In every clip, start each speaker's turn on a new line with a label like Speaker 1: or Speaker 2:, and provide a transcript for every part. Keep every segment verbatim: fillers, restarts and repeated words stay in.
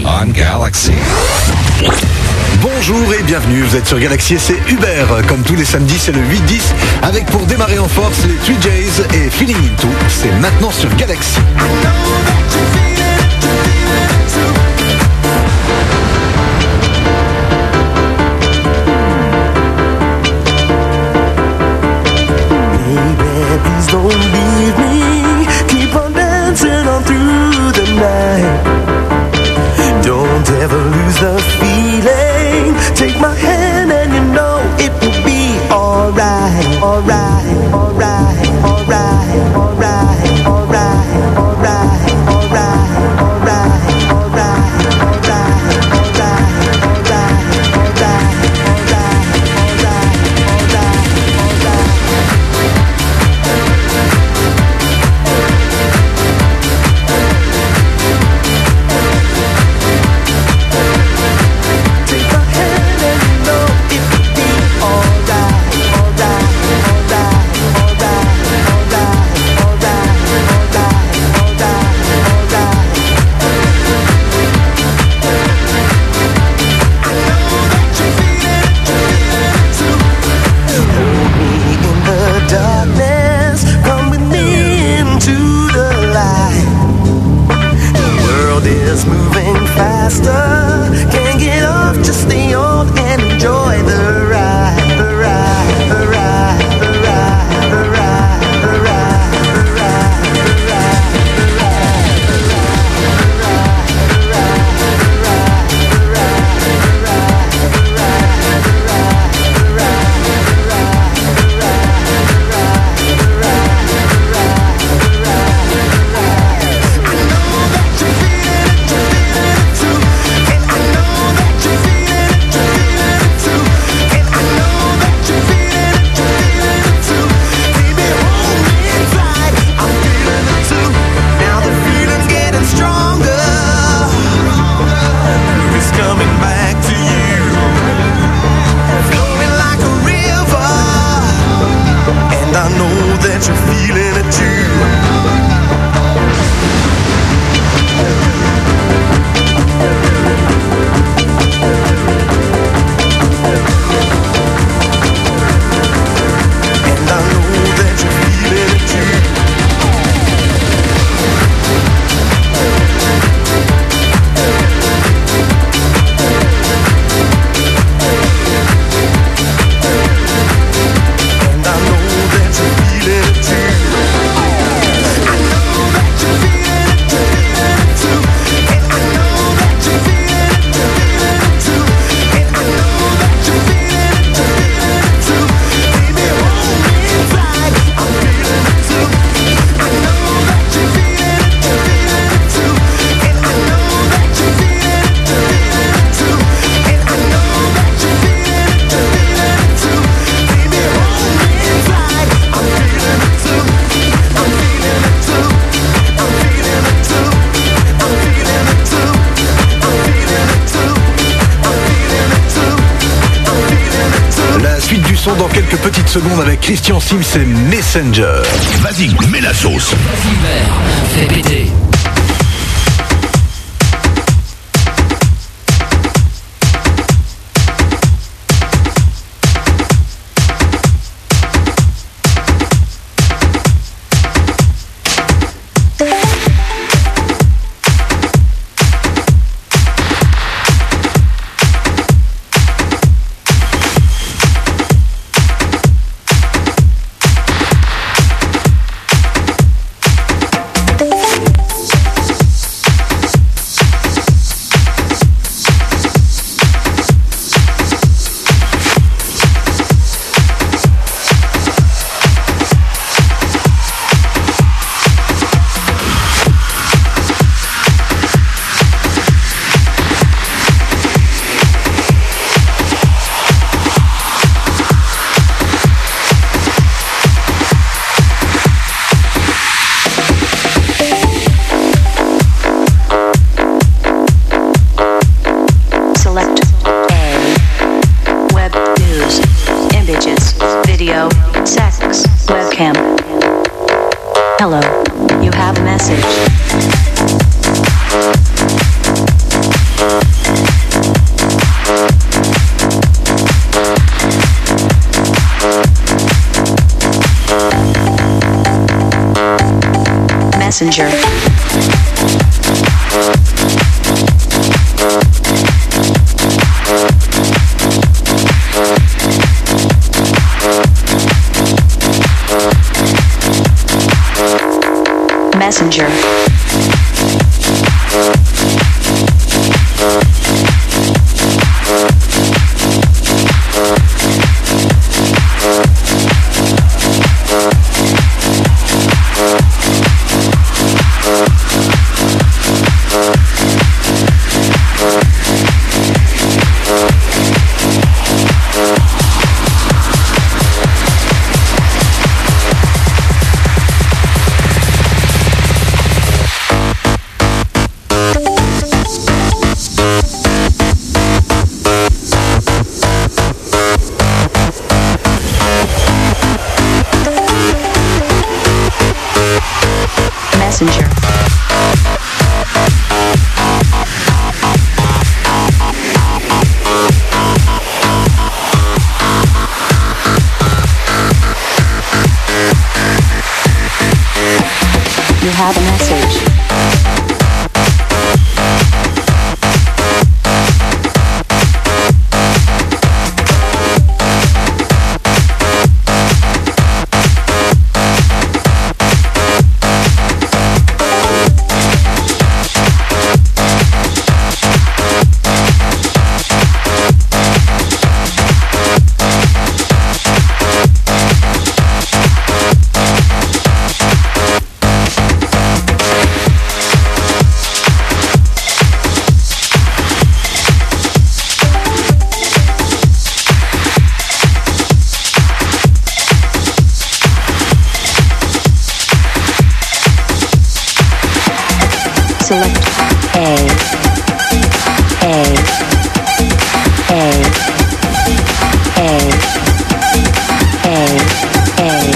Speaker 1: on Galaxy.
Speaker 2: Bonjour et bienvenue, vous êtes sur Galaxy et c'est Hubert. Comme tous les samedis, c'est le huit dix avec pour démarrer en force les trois Jays et Feeling Into. C'est maintenant sur Galaxy.
Speaker 3: Baby, please don't leave me. Keep on dancing on through the night. Don't ever lose the feeling. Take my hand and you know it will be alright, alright, alright, alright, alright, alright, alright, alright, alright, alright,
Speaker 2: Dans quelques petites secondes avec Christian Sims et Messenger.
Speaker 1: Vas-y, mets la sauce.
Speaker 4: Vas-y, Hubert, fais péter.
Speaker 5: Messenger. Messenger. You have a message. Select A, A, A, A, A, A,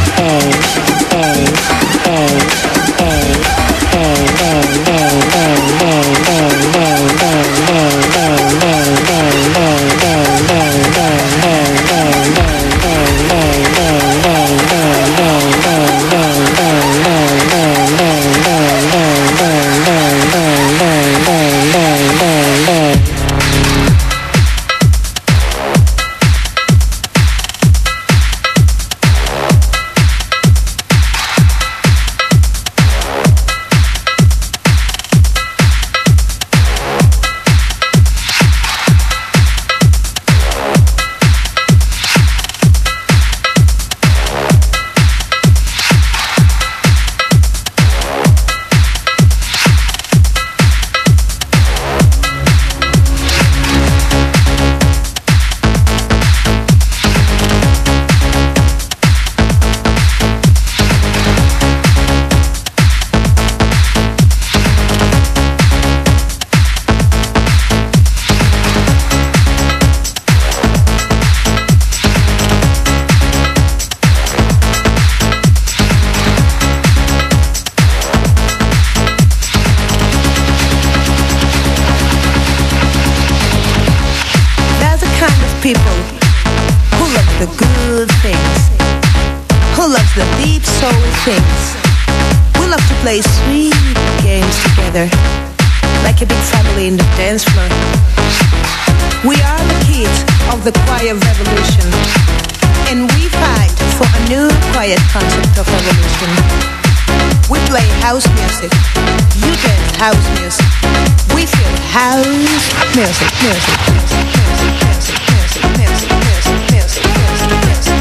Speaker 6: people who love the good things, who loves the deep soul things. We love to play sweet games together, like a big family in the dance floor. We are the kids of the quiet revolution, and we fight for a new quiet concept of revolution. We play house music, you dance house music. We feel house music, music, music, music, music, music, music, music, music, music,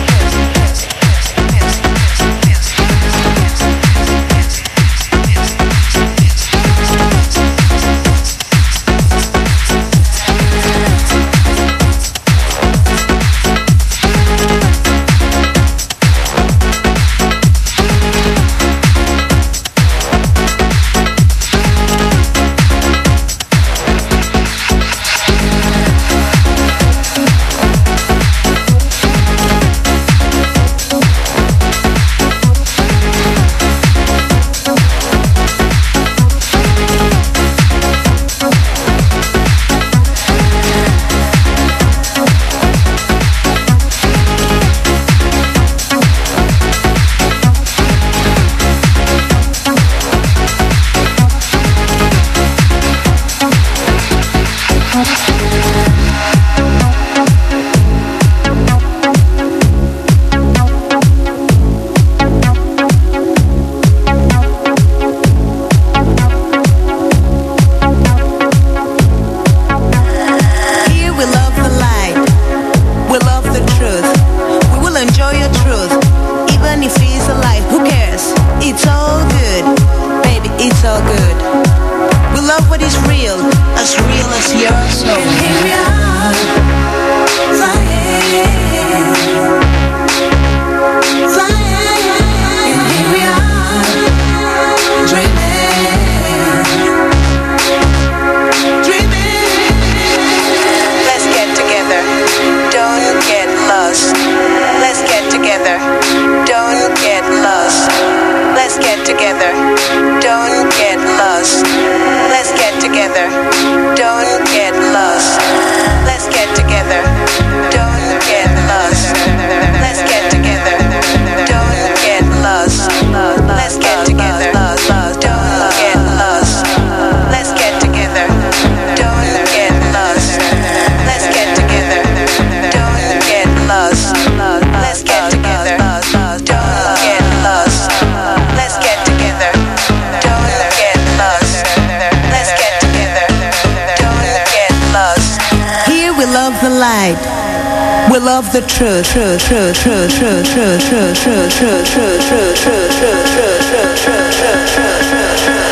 Speaker 6: We love what is real, as real as your soul. And here we are, flying, flying. And here we are, dreaming, dreaming. Let's get together, don't get lost. Let's get together, don't get lost. Let's get together, don't get lost. Let's get together, don't get lost. Let's get together, don't get lost. Let's get together, don't get lost. Let's get together, don't get lost. Let's get together, don't get lost. Let's get together, don't get lost. Let's get together, don't get lost. Let's get together, don't get lost. Let's get together, don't get lost. Here we love the light. We love the truth, truth, truth, truth, truth, truth, truth, truth, truth, truth, truth, truth, truth, truth, truth, truth, truth.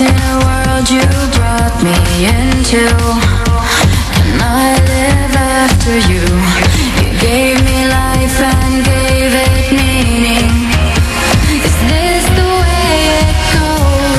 Speaker 7: in a world you brought me into. Can I live after you? You gave me life and gave it meaning. Is this the way it goes?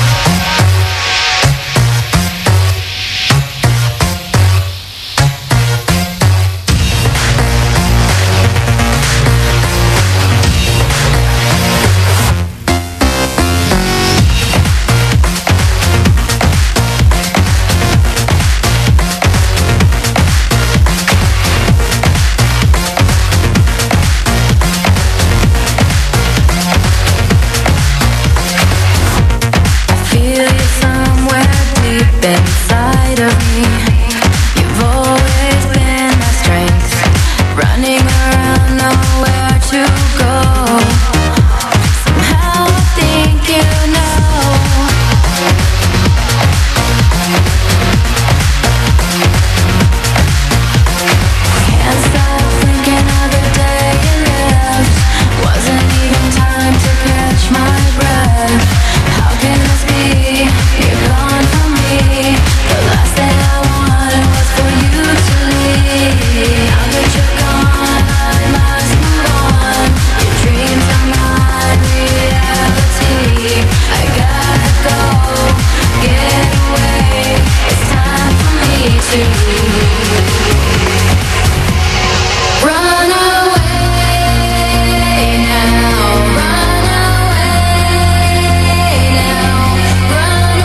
Speaker 7: Inside of me, you've always been my strength, running around nowhere to go. Somehow I think you know. Can't stop thinking of the day you left. Wasn't even time to catch my breath. How can this be? You're gone from me. The last thing I wanted was for you to leave. Now that you're gone, I must move on. Your dreams are my reality. I gotta go, get away. It's time for me to run away now. Run away now. Run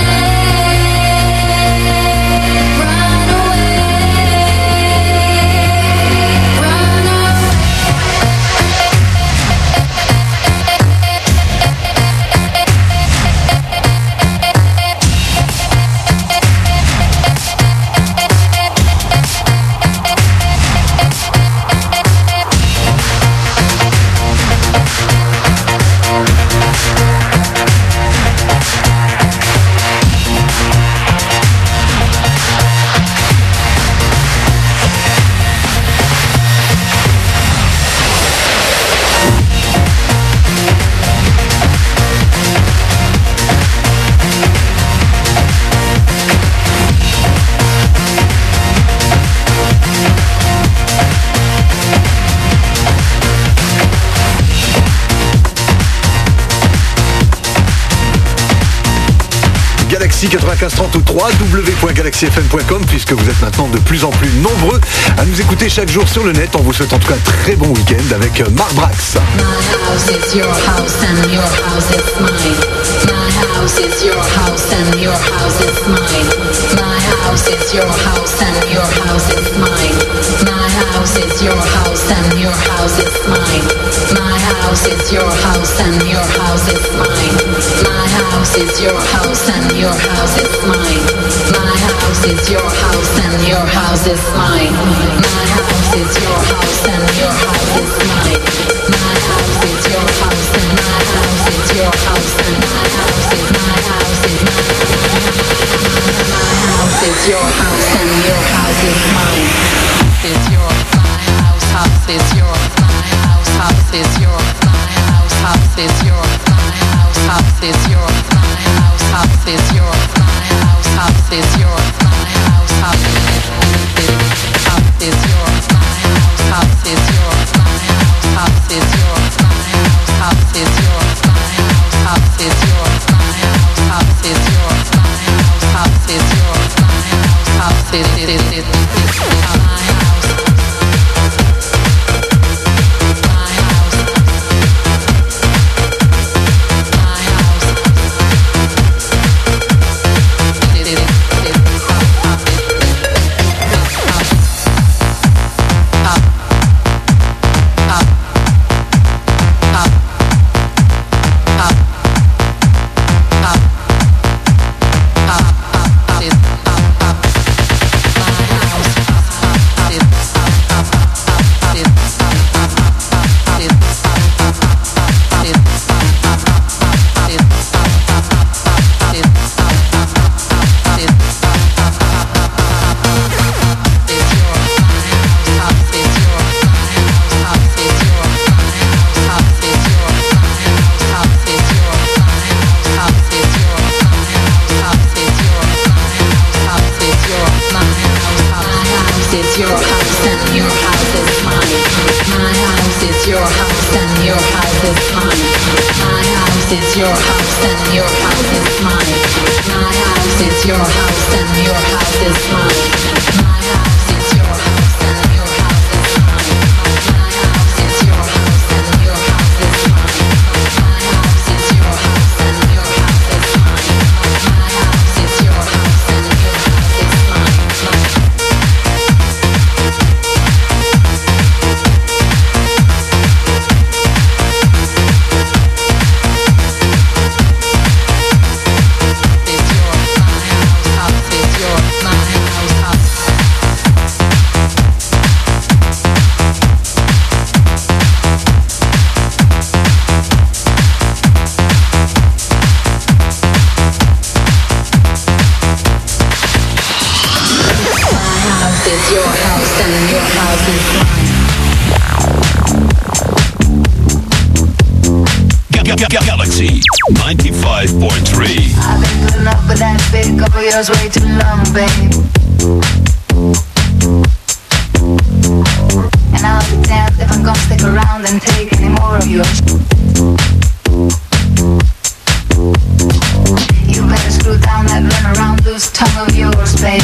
Speaker 2: Galaxy quatre-vingt-quinze trente ou w w w point galaxy f m point com, puisque vous êtes maintenant de plus en plus nombreux à nous écouter chaque jour sur le net. On vous souhaite en tout cas un très bon week-end avec Marc Brax.
Speaker 7: My house is your house and your house is mine. My house is your house and your house is mine. My house is your house and your house is mine. My house is your house and your house is mine. My house is your house and your house is mine. My house is your house and your house is mine. My house is your house and your house is mine. My house is your house and your house is mine. My house is your house and my house is your house and my house is my house is my house is your house and your house is mine. Is your my house house is your my house house is your my house house is your my house house is your my house house is your my house house is your my house house is is your my house house is your my house house is your my house house is your my house house is your my house house is your my house house is your my house house is it is it is my house. your house and your house is mine. My house is your house and your house is mine. My house is your house and your house is mine. My house is your house and your house is mine. My house is your house and your house is mine. My house is your house and your house is mine. Your house and your house is mine.
Speaker 1: Galaxy ninety-five point three.
Speaker 8: I've been putting up with that big couple years way too long, babe. And I'll be damned if I'm gonna stick around and take any more of yours. You better screw down that run around loose tongue of yours, babe.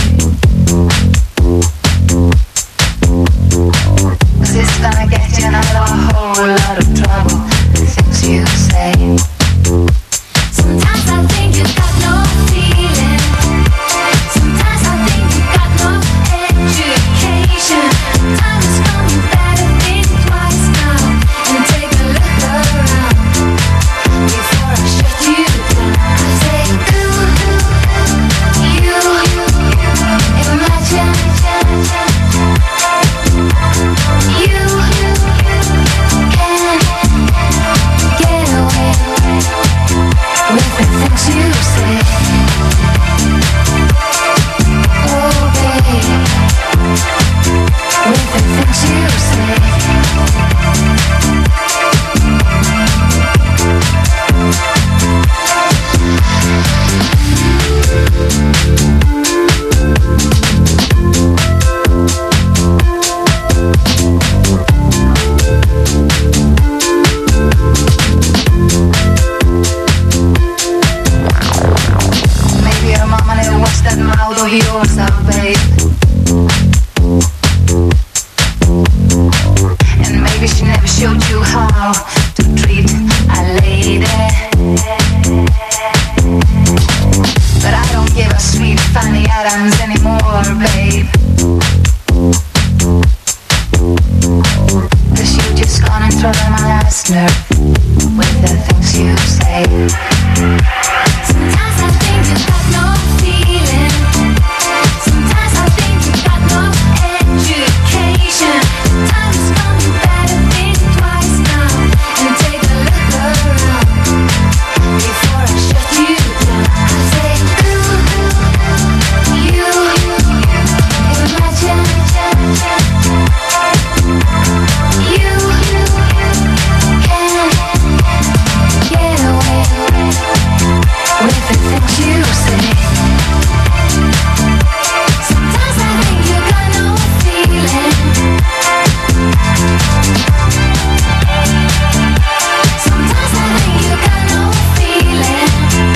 Speaker 8: Cause it's gonna get you in a whole lot of trouble. The things you say.
Speaker 9: Sometimes I think you've got no feeling. Sometimes I think you've got no education. Time has come, you better think twice now and take a look around before I shut you down. I say, ooh, you, imagine. You can get away with the things you say. Oh, babe, with the things you say.
Speaker 8: Maybe your mama never watched that mouth of yours out, babe. And maybe she never showed you how to treat a lady. But I don't give a sweet Fanny Adams anymore, babe. Cause you just gone and thrown my last nerve with the things you say.
Speaker 9: Sometimes I think you've got no feeling. Sometimes I think you've got no education. Time has come, you better think twice now and take a look around before I shut you down. I say, ooh, you, imagine. You can get away with the things you say. Sometimes I think you got no feeling. Sometimes I think you got no feeling.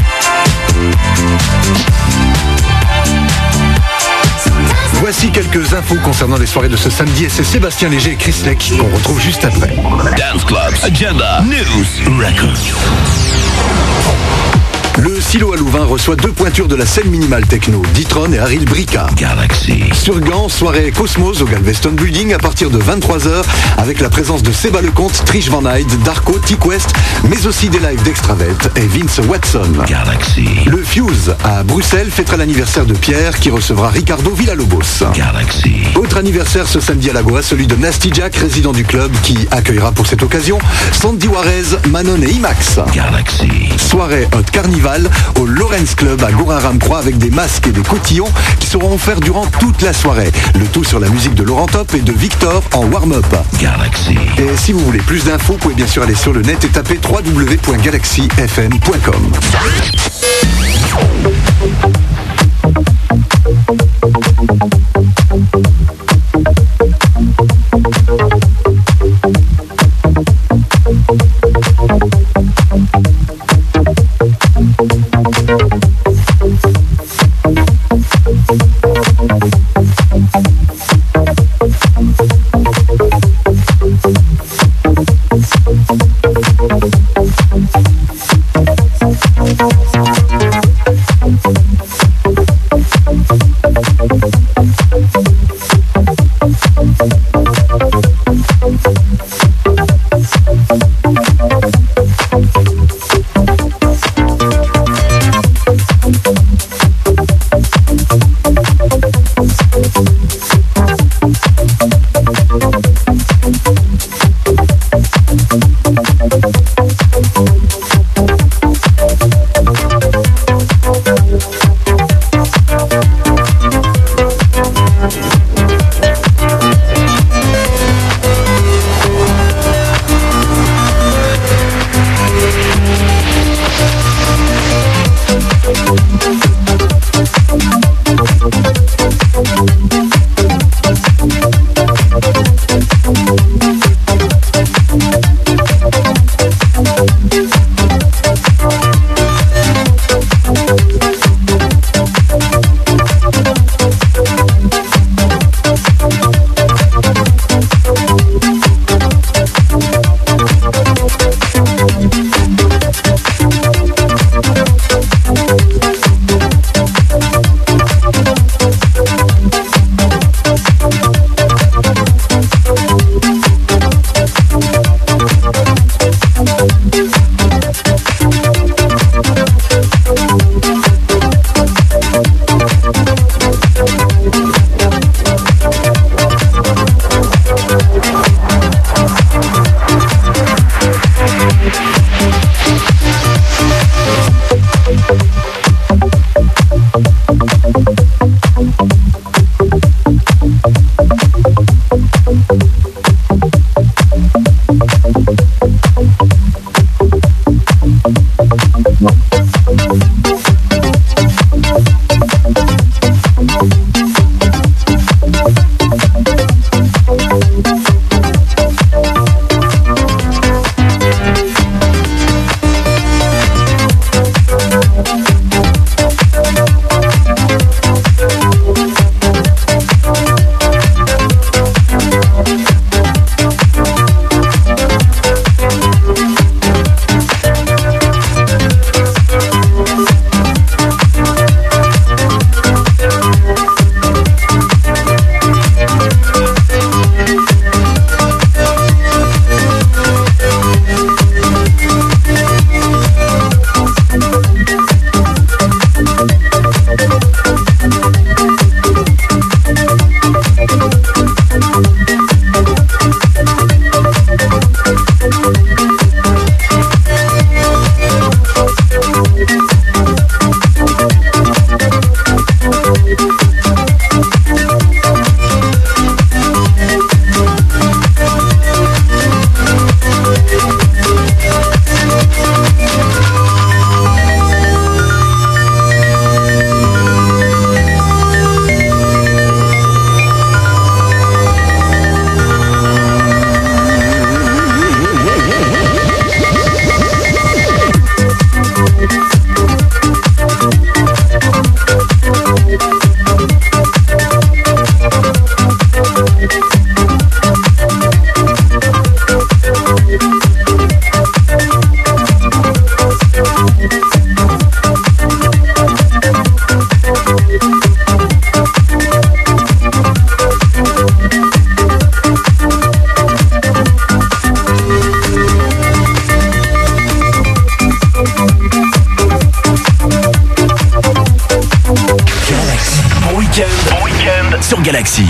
Speaker 9: Sometimes I
Speaker 2: Voici quelques infos concernant les soirées de ce samedi et c'est Sébastien Léger et Chris Leck qu'on retrouve juste après.
Speaker 1: Dance Clubs, Agenda, News, Records.
Speaker 2: Le Silo à Louvain reçoit deux pointures de la scène minimale techno, Ditron et Aril Brika.
Speaker 1: Galaxy.
Speaker 2: Sur Gand, soirée Cosmos au Galveston Building à partir de vingt-trois heures avec la présence de Seba Lecomte, Trish Van Hyde, Darko, T-Quest, mais aussi des lives d'Extravet et Vince Watson.
Speaker 1: Galaxy.
Speaker 2: Le Fuse à Bruxelles fêtera l'anniversaire de Pierre qui recevra Ricardo Villalobos.
Speaker 1: Galaxy.
Speaker 2: Autre anniversaire ce samedi à la Goa, celui de Nasty Jack, résident du club, qui accueillera pour cette occasion Sandy Juarez, Manon et Imax.
Speaker 1: Galaxy.
Speaker 2: Soirée Hot Carnival au Lawrence Club à Gorin-Ramcroix avec des masques et des cotillons qui seront offerts durant toute la soirée. Le tout sur la musique de Laurent Top et de Victor en warm-up.
Speaker 1: Galaxy.
Speaker 2: Et si vous voulez plus d'infos, vous pouvez bien sûr aller sur le net et taper w w w point galaxy f m point com.
Speaker 1: week-end, bon week-end sur Galaxy.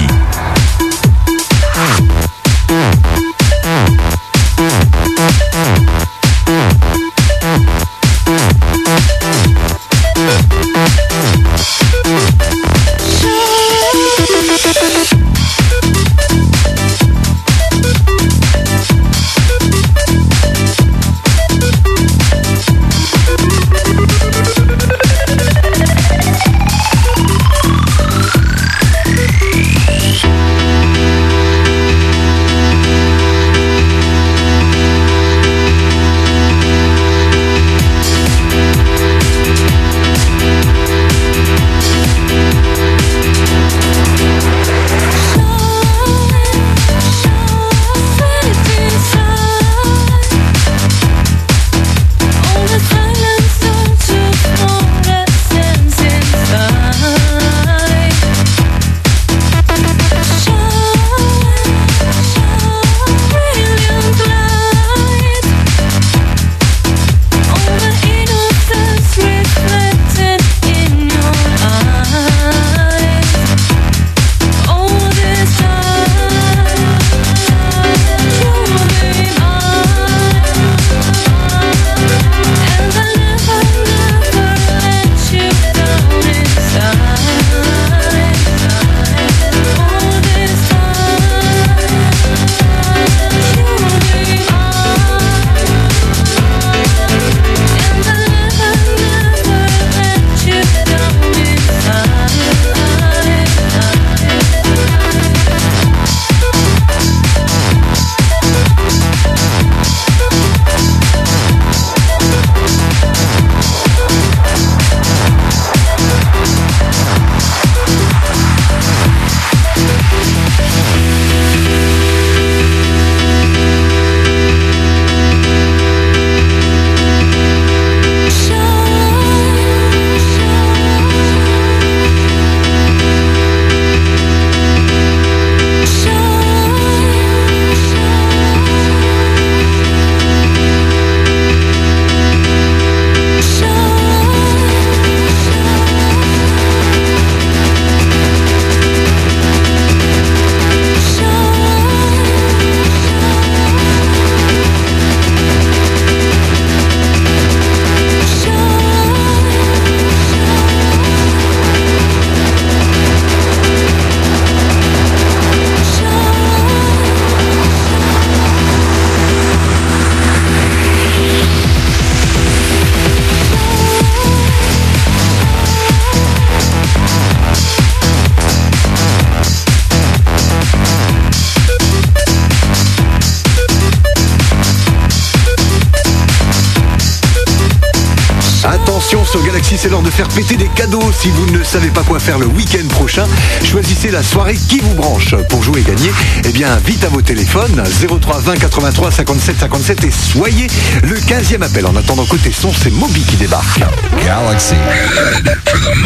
Speaker 2: Sur Galaxy, c'est l'heure de faire péter des cadeaux. Si vous ne savez pas quoi faire le week-end prochain, choisissez la soirée qui vous branche. Pour jouer et gagner, eh bien, vite à vos téléphones, zéro trois vingt quatre-vingt-trois cinquante-sept cinquante-sept et soyez le quinzième appel. En attendant, côté son, c'est Moby qui débarque.
Speaker 10: Galaxy. Good for the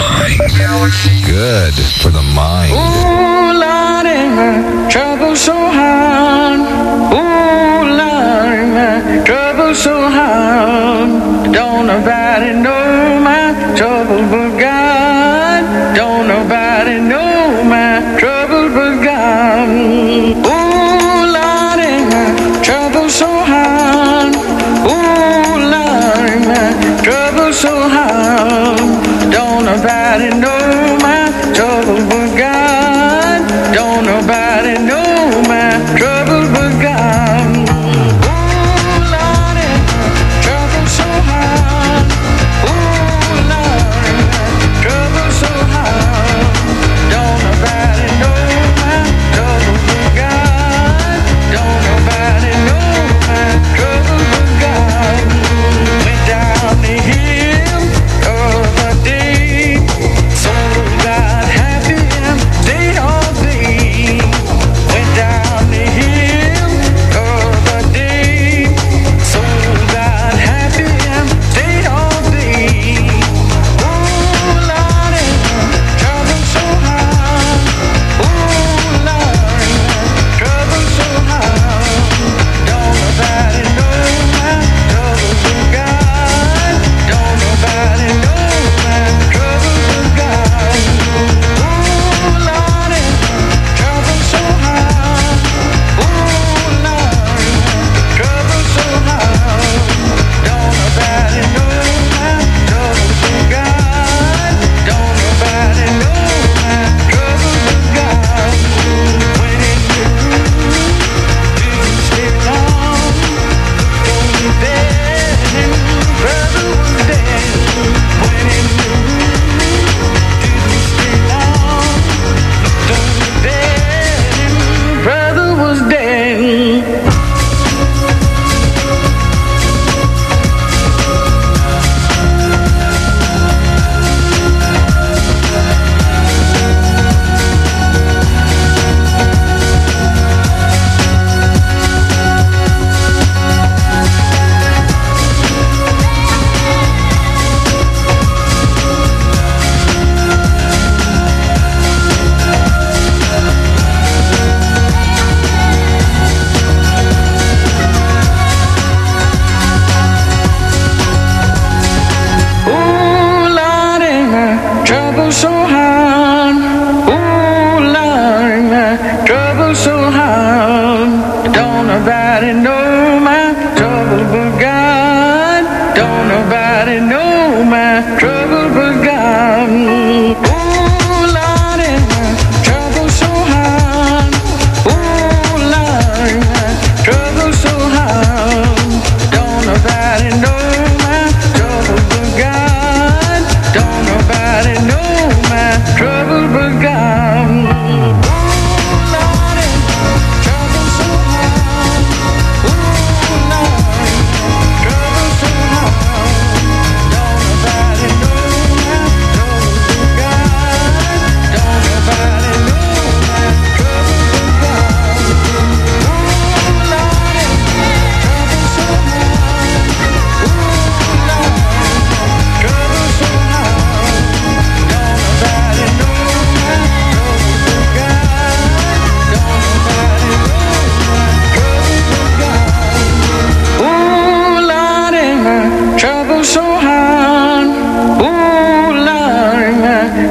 Speaker 10: mind. Good for the mind.
Speaker 11: Ooh, Lordy, my trouble so hard. Ooh, Lordy, my trouble so hard. Don't nobody know my trouble but God. Don't nobody know my trouble but God. Ooh, Lordy, my trouble so hard. Ooh, Lordy, my trouble so hard. Don't nobody know my trouble but God. Don't nobody know my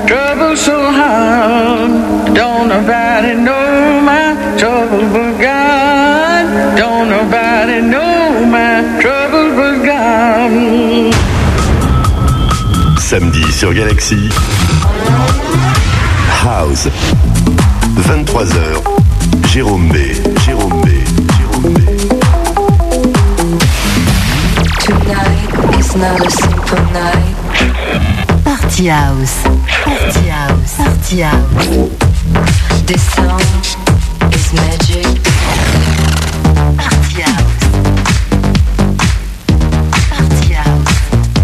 Speaker 11: trouble so hard. Don't nobody know my trouble but God. Don't nobody know my trouble but God.
Speaker 1: Samedi sur Galaxy. House. vingt-trois heures. Jérôme B. Jérôme B. Jérôme B.
Speaker 12: Tonight is not a simple night. Party house. Party house. Party house. This song is magic. Party house. Party house.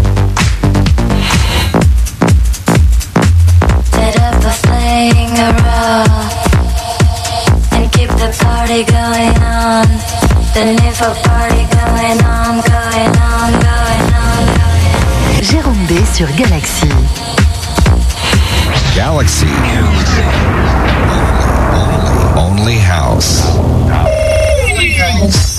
Speaker 9: Set up a fling around and keep the party going on. Then if a party going on, going on, going on, going on.
Speaker 12: Jérôme B sur Galaxy.
Speaker 10: Galaxy. Only house. Only house.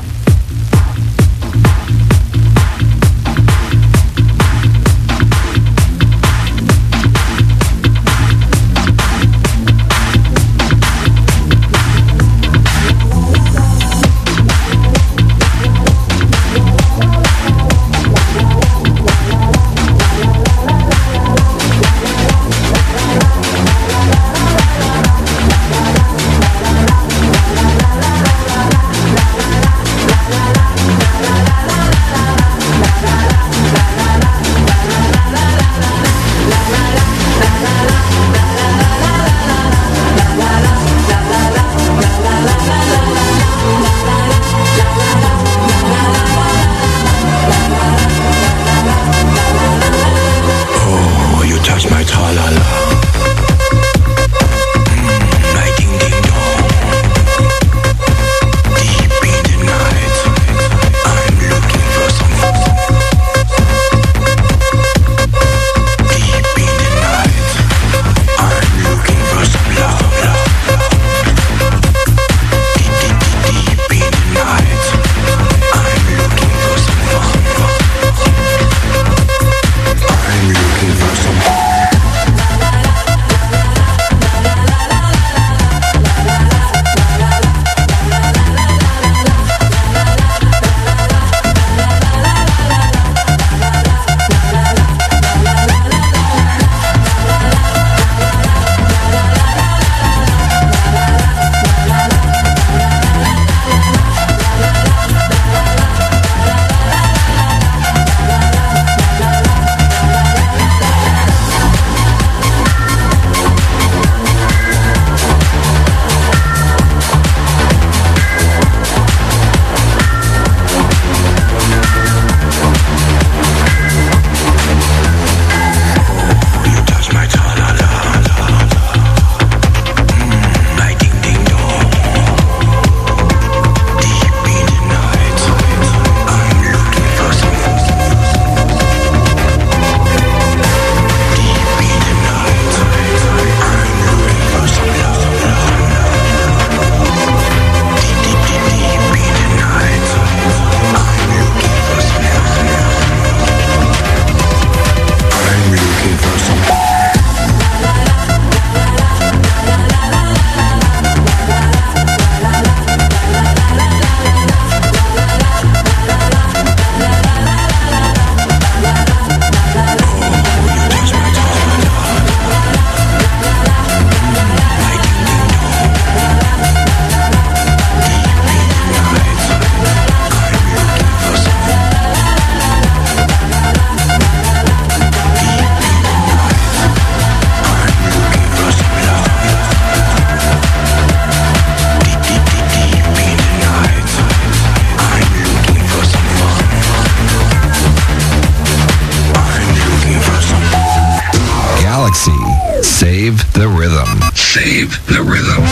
Speaker 10: Save the rhythm. Save the rhythm.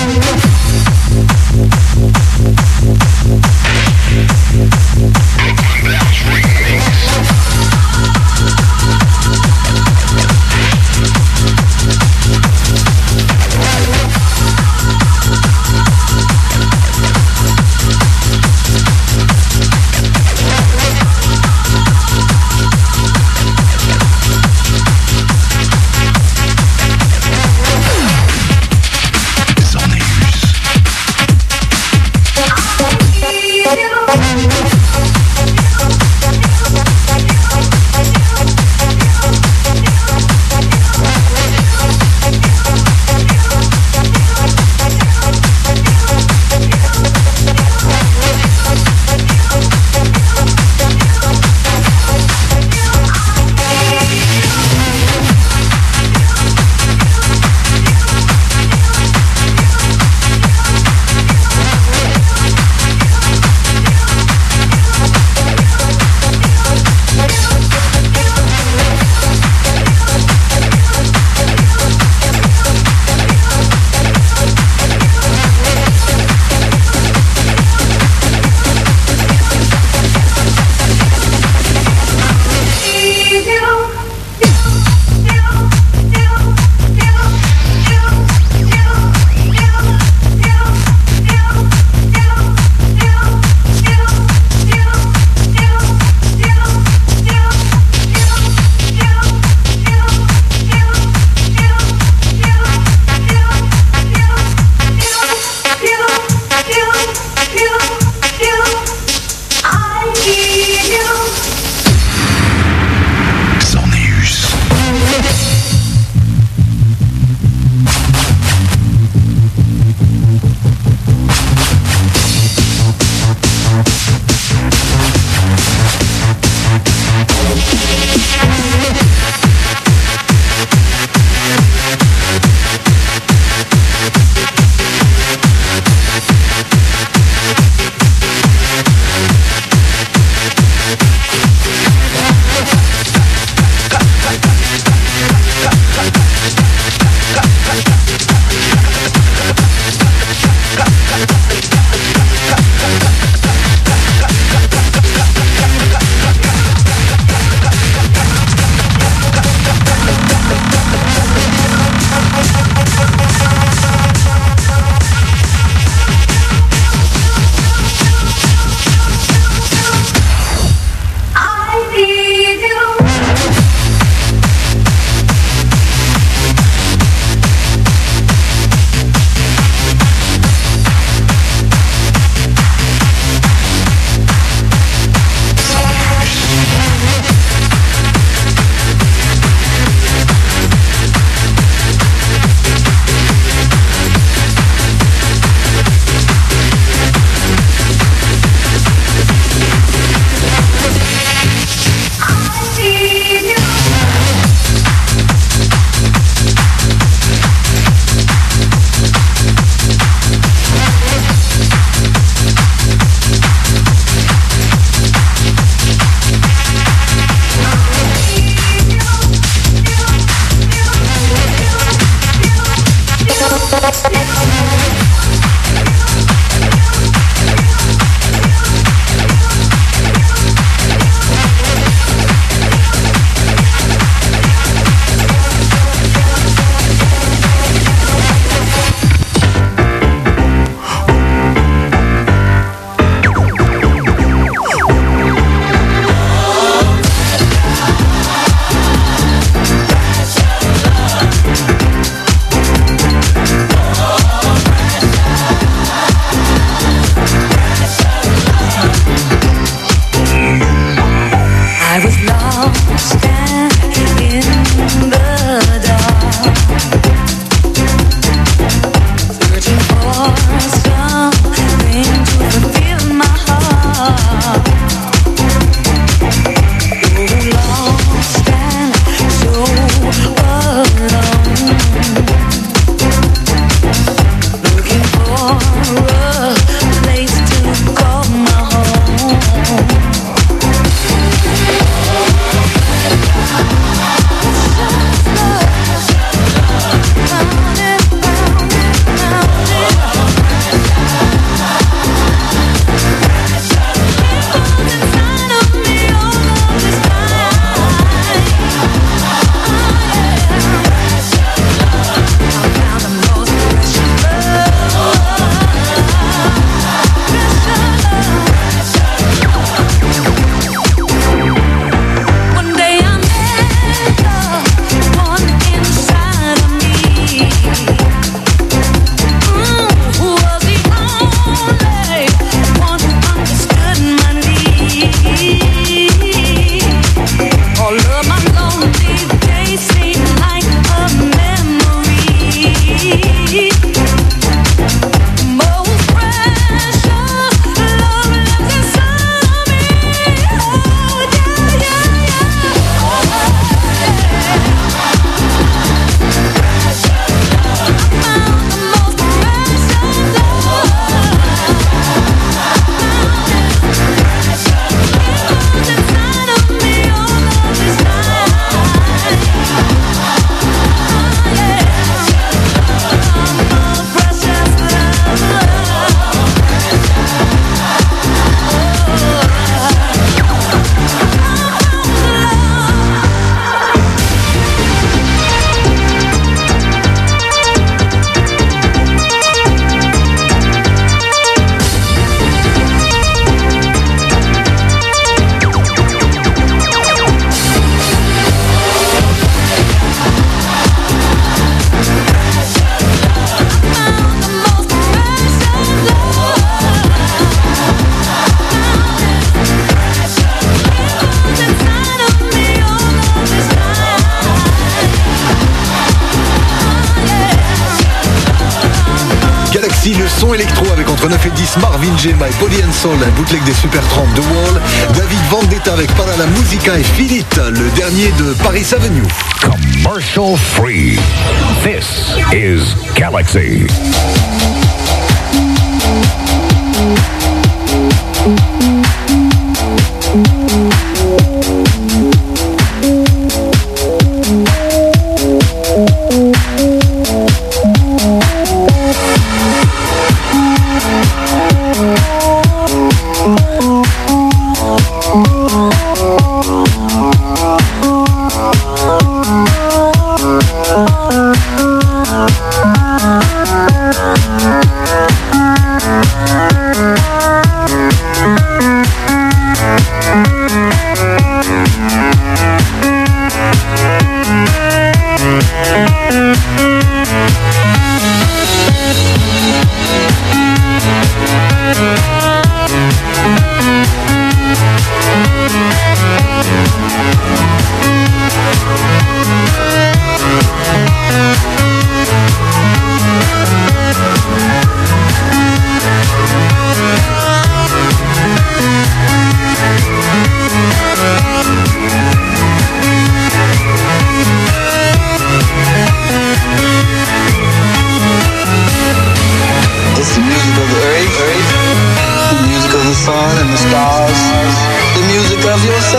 Speaker 2: Le son électro avec entre neuf et dix Marvin Gaye, My Body and Soul, un bootleg des Super trente The Wall, David Vendetta avec Para la Musica et Philippe, le dernier de Paris Avenue.
Speaker 13: Commercial free. This is Galaxy.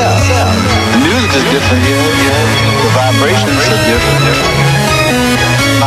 Speaker 14: The music is different, yeah, yeah. The vibrations are different, different.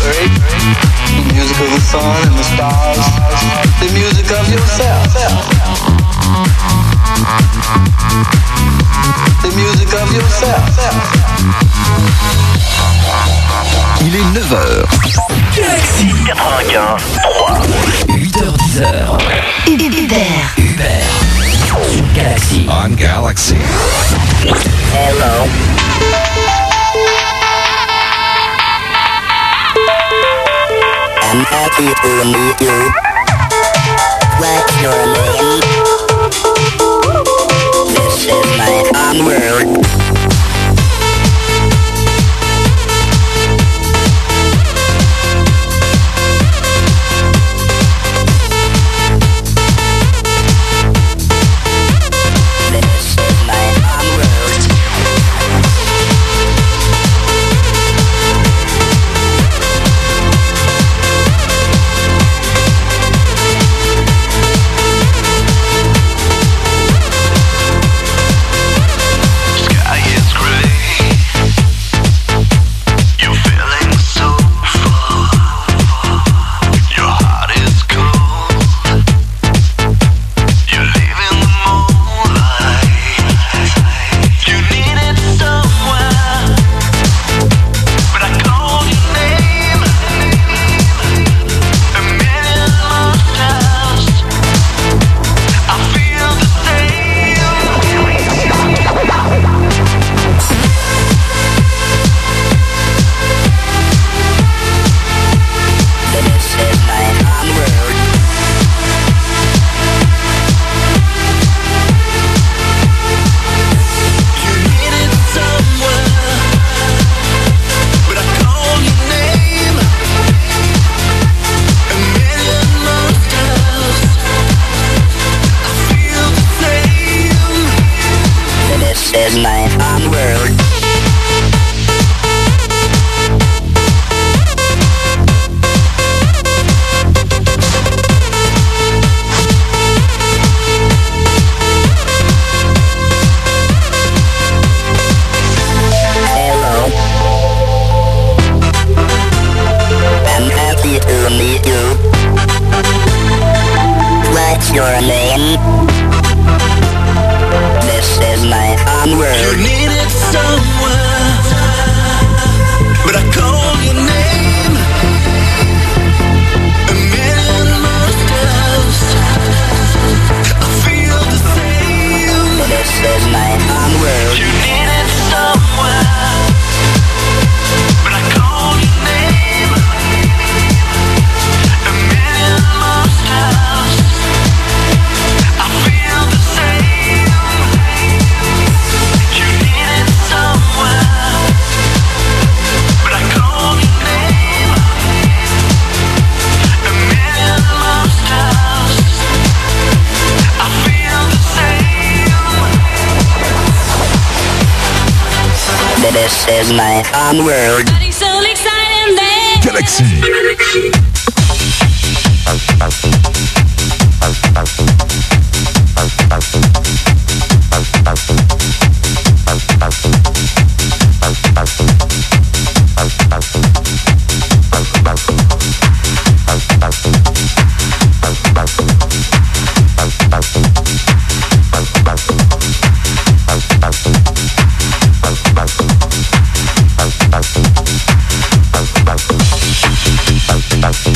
Speaker 14: The music of the sun and the stars. The music of yourself. The music of yourself.
Speaker 2: Il est neuf heures.
Speaker 1: Galaxy quatre-vingt-quinze trois.
Speaker 4: huit heures dix heures.
Speaker 12: Hubert.
Speaker 4: Hubert. Sur Galaxy.
Speaker 10: On Galaxy.
Speaker 1: Hello. I'm happy to meet you. What's your name? This is my fun world. This is my fun world.
Speaker 2: Galaxy.
Speaker 1: Bye.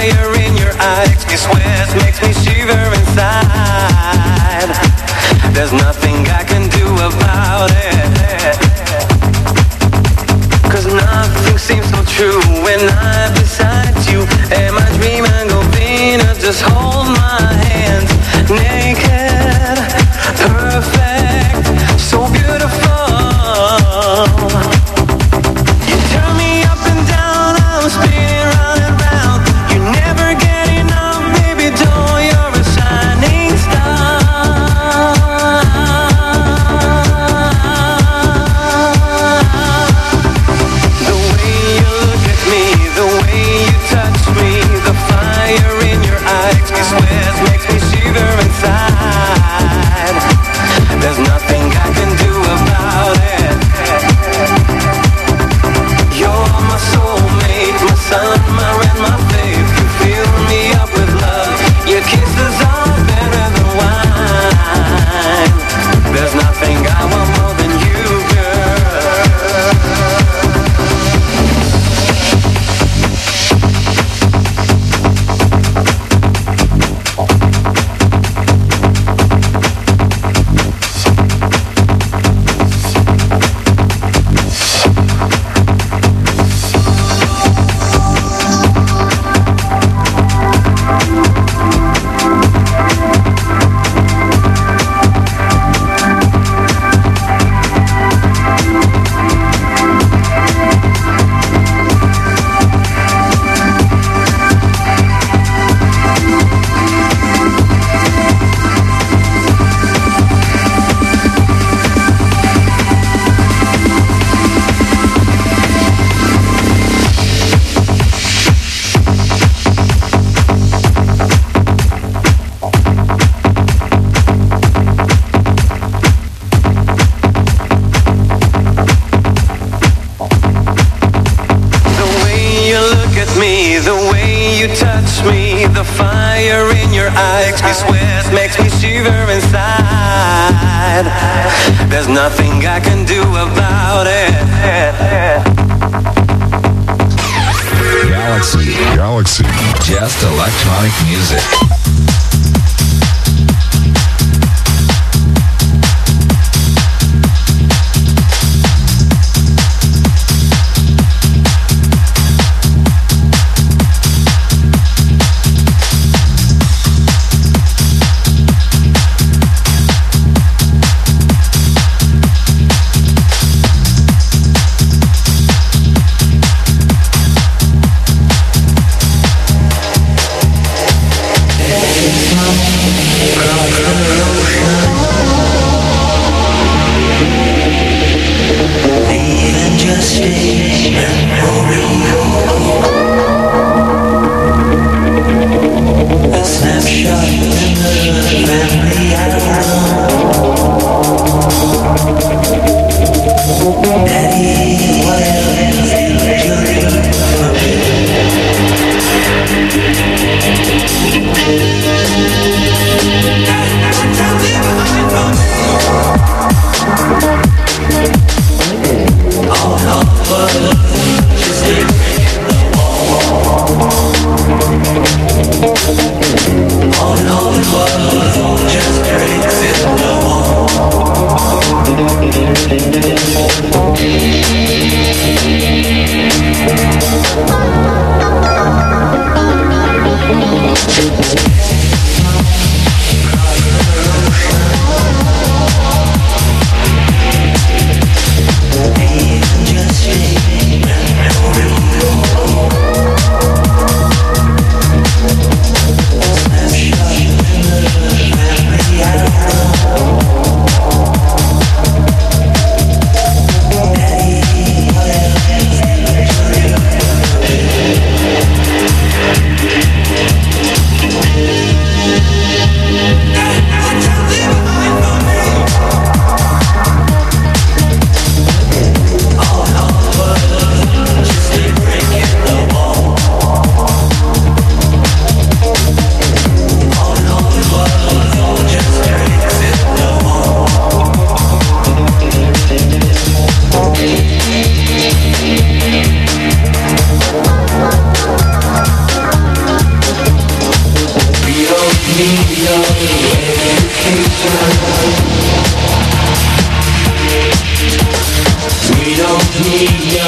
Speaker 3: fire in your eyes makes me sweat, makes me shiver inside. There's nothing I can do about it, 'cause nothing seems so true when I'm beside you. Am I dreaming of being or just hold my hands? Naked, perfect, so beautiful. You turn me up and down, I'm spinning round and round. You never get enough, baby doll, you're a shining star. The way you look at me, the way you touch me, the fire in your eyes makes me sweat, makes me shiver inside. There's nothing I can do about it. You're my soulmate, my sun, my rain, my faith. You fill me up with love. Your kisses are better than wine. There's nothing I want more than you, girl. The way you look at me, the way you touch me, the fire in your eyes makes me sweat, makes me shiver inside. There's nothing I can do about it.
Speaker 10: Galaxy. Galaxy. Just electronic music.
Speaker 3: Just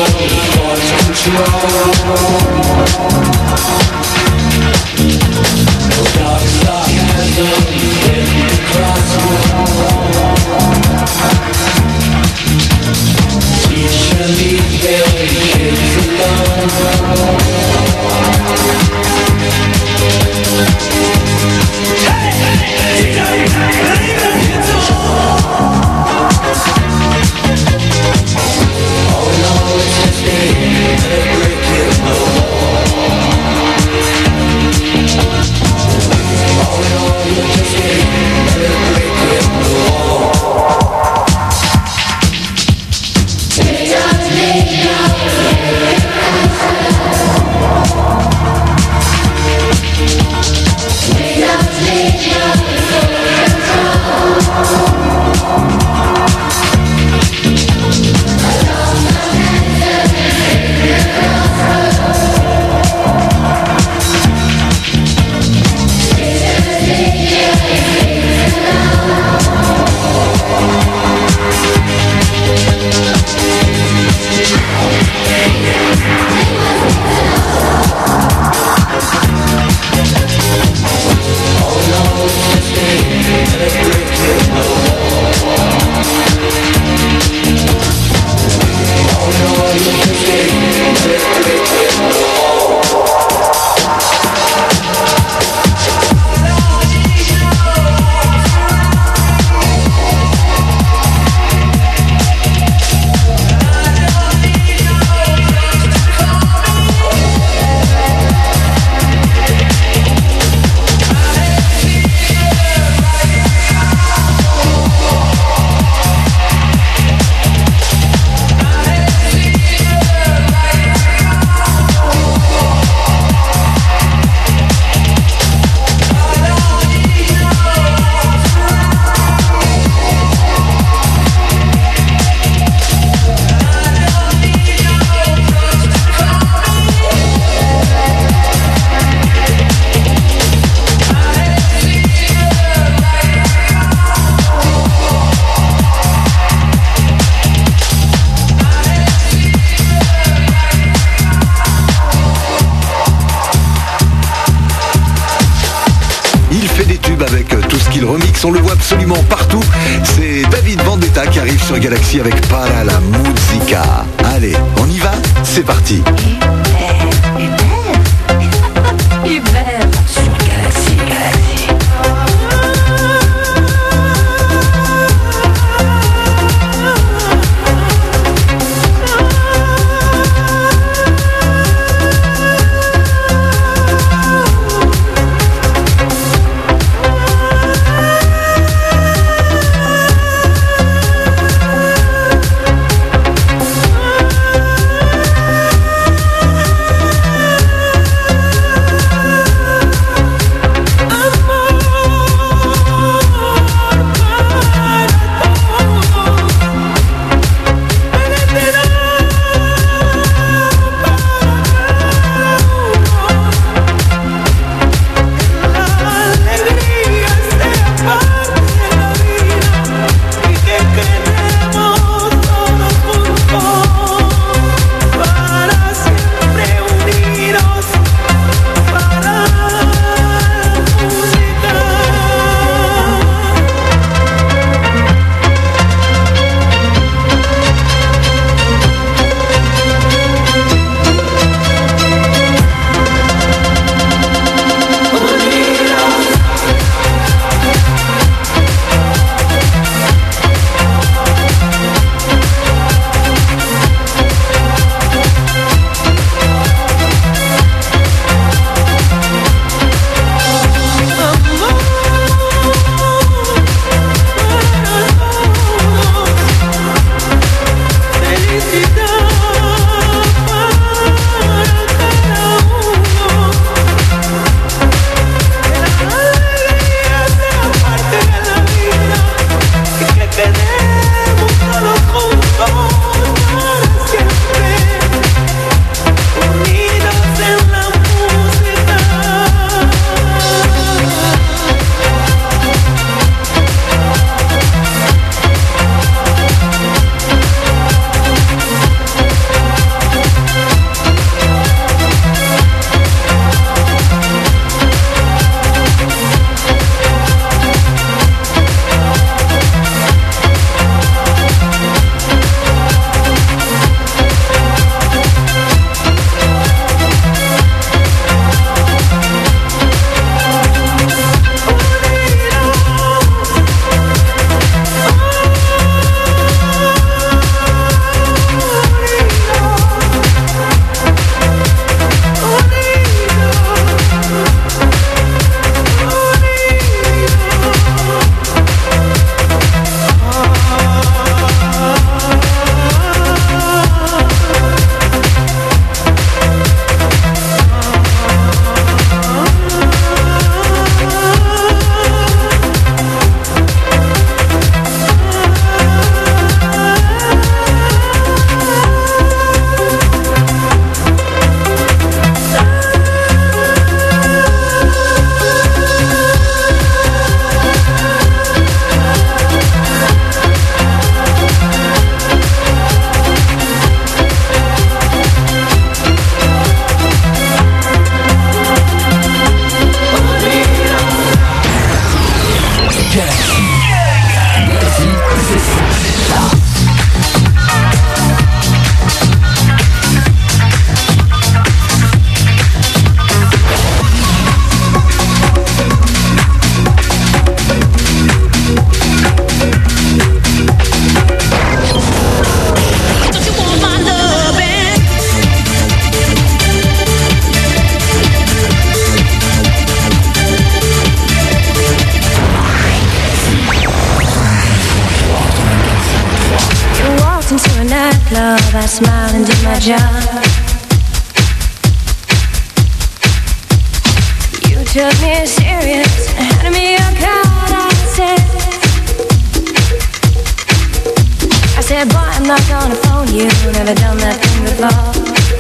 Speaker 2: On le voit absolument partout. C'est David Vendetta qui arrive sur Galaxy avec Para la Musica. Allez, on y va? C'est parti.
Speaker 12: Hubert sur Galaxy, Galaxy.
Speaker 9: smile and do my job. You took me serious and handed me a card. I said, I said, boy, I'm not gonna phone you. Never done that thing before.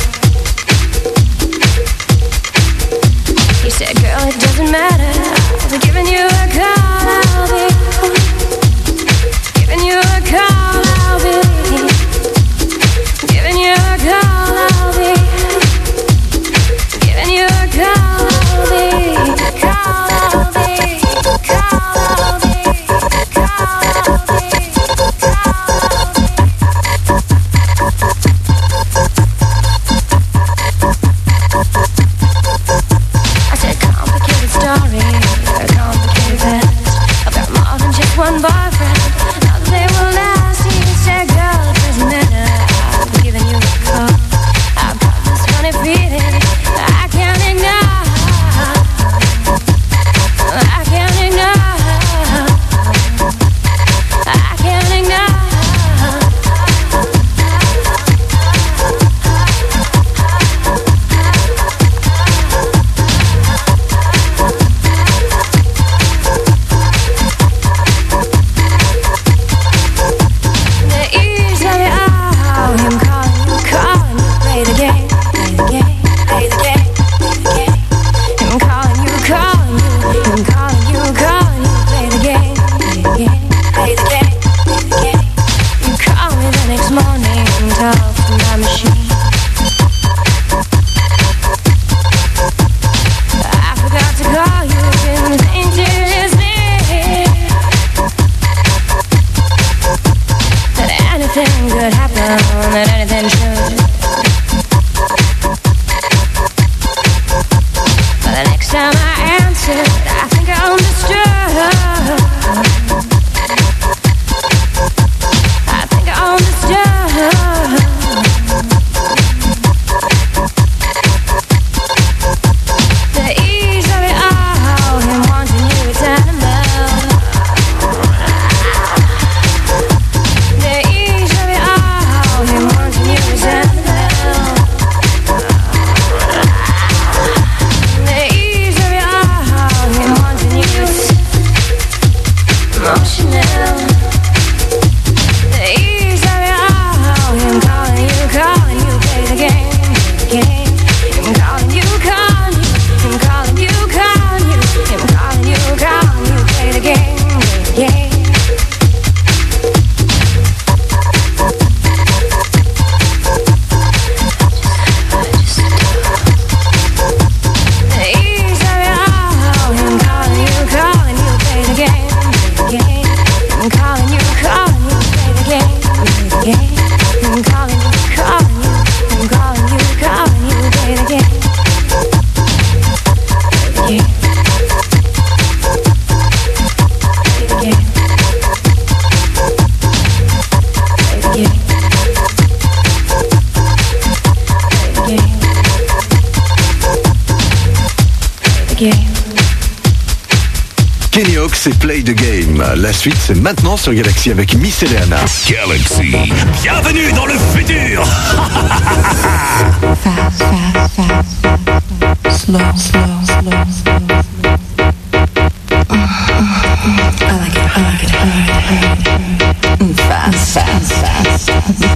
Speaker 9: You said, girl, it doesn't matter. I'll be giving you a call. I'll be giving you a call. I'll be giving you a call. I'll be giving you a call. I'll be call. I'll be call. I'll be call. I said, complicated story, a complicated past. I've got more than just one boyfriend. Not that they will last. He said, girl, it doesn't matter. I'll be giving you a call. I've got this funny feeling that I can't ignore. I can't ignore. I can't ignore. The ears of it all, him calling you, calling you, play the game, play the game, play the game, play the game. Him calling you, calling you, him calling you, calling you, play the game, play the game, play the game, play the game. You call me the next morning, talk to my machine. I forgot to call you, didn't think to listen. That anything could happen, that anything should. But the next time I answered, I think I understood. I think I understood. The ease of it all, him wanting you, it's animal. The ease of it all, him wanting you, it's animal. The ease of it all, him wanting you, it's emotional. The ease of it all, him calling you, calling you, play the game, play the game. Him calling you, calling you, him calling you, calling you, him calling you, calling you, play the game, play the game. The ease of it all, him calling you, calling you, play the game, play the game. Him calling you, calling you, play the game, play the game. Him calling you, calling you, him calling you, calling you, play the game, play the game. Play the game. Play the game. Play the game. Play the game.
Speaker 2: Kenny Hawk, c'est Play the Game. La suite, c'est maintenant sur Galaxy avec Miss Eleana.
Speaker 13: Galaxy.
Speaker 15: Bienvenue dans le futur.
Speaker 16: Fast, fast, fast. Slow, slow, slow, slow. I like it, I like it, I like it. Mm, Fast, fast, fast.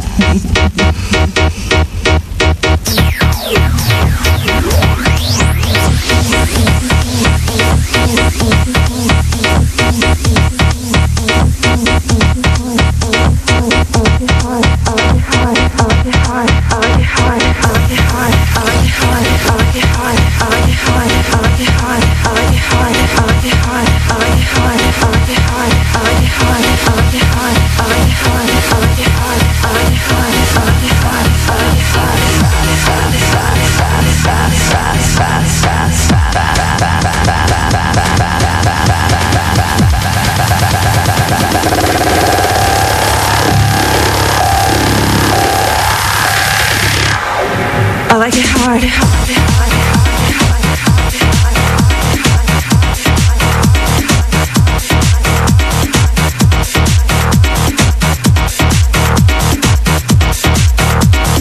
Speaker 6: I like it hard, hard, hard, hard.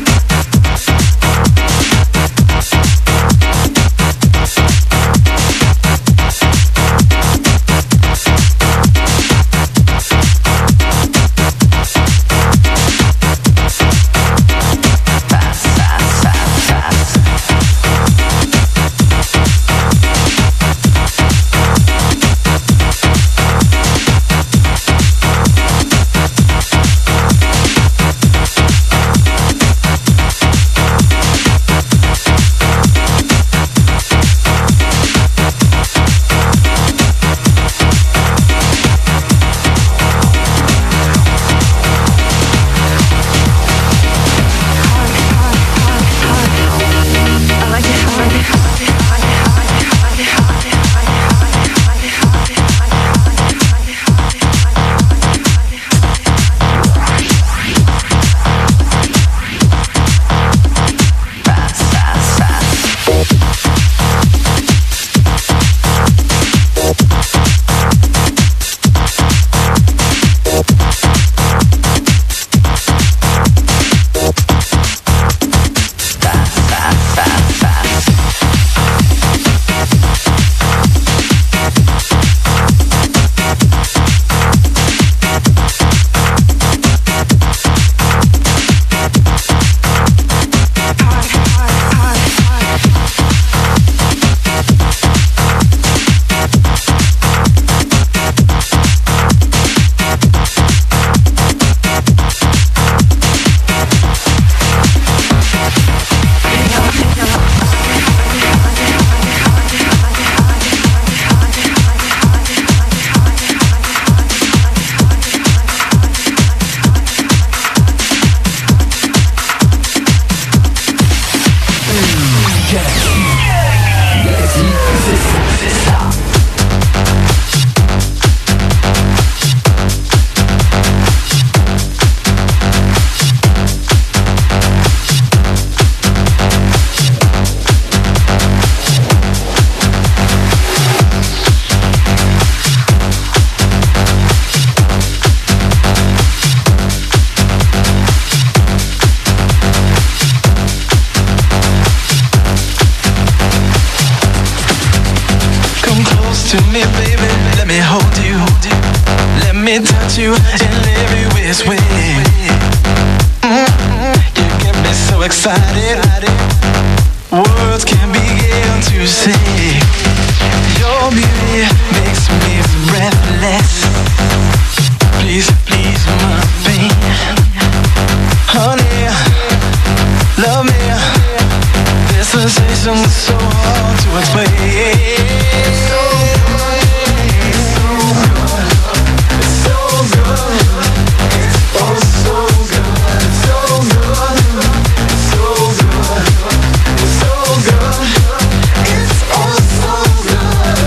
Speaker 14: to me, baby. Let me hold you. Let me touch you in every which way. Mm-hmm. You get me so excited. Words can't begin to say. Your beauty makes me breathless. Please, please, my pain. Honey, love me. This sensation's so hard to explain. So good, it's so good, it's so good, it's all so good, it's so good, it's so good, it's so good, it's all so good.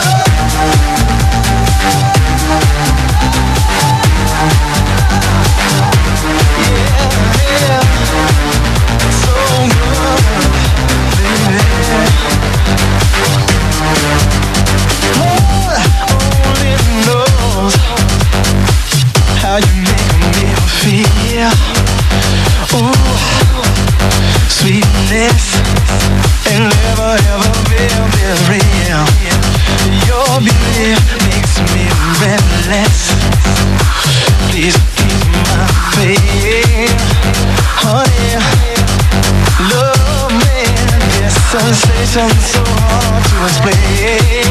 Speaker 14: Yeah, yeah, so good. How you make me feel. Ooh, sweetness and never ever will be real. Your beauty makes me breathless. Please, please, my babe, honey, love me. This sensation so hard to explain.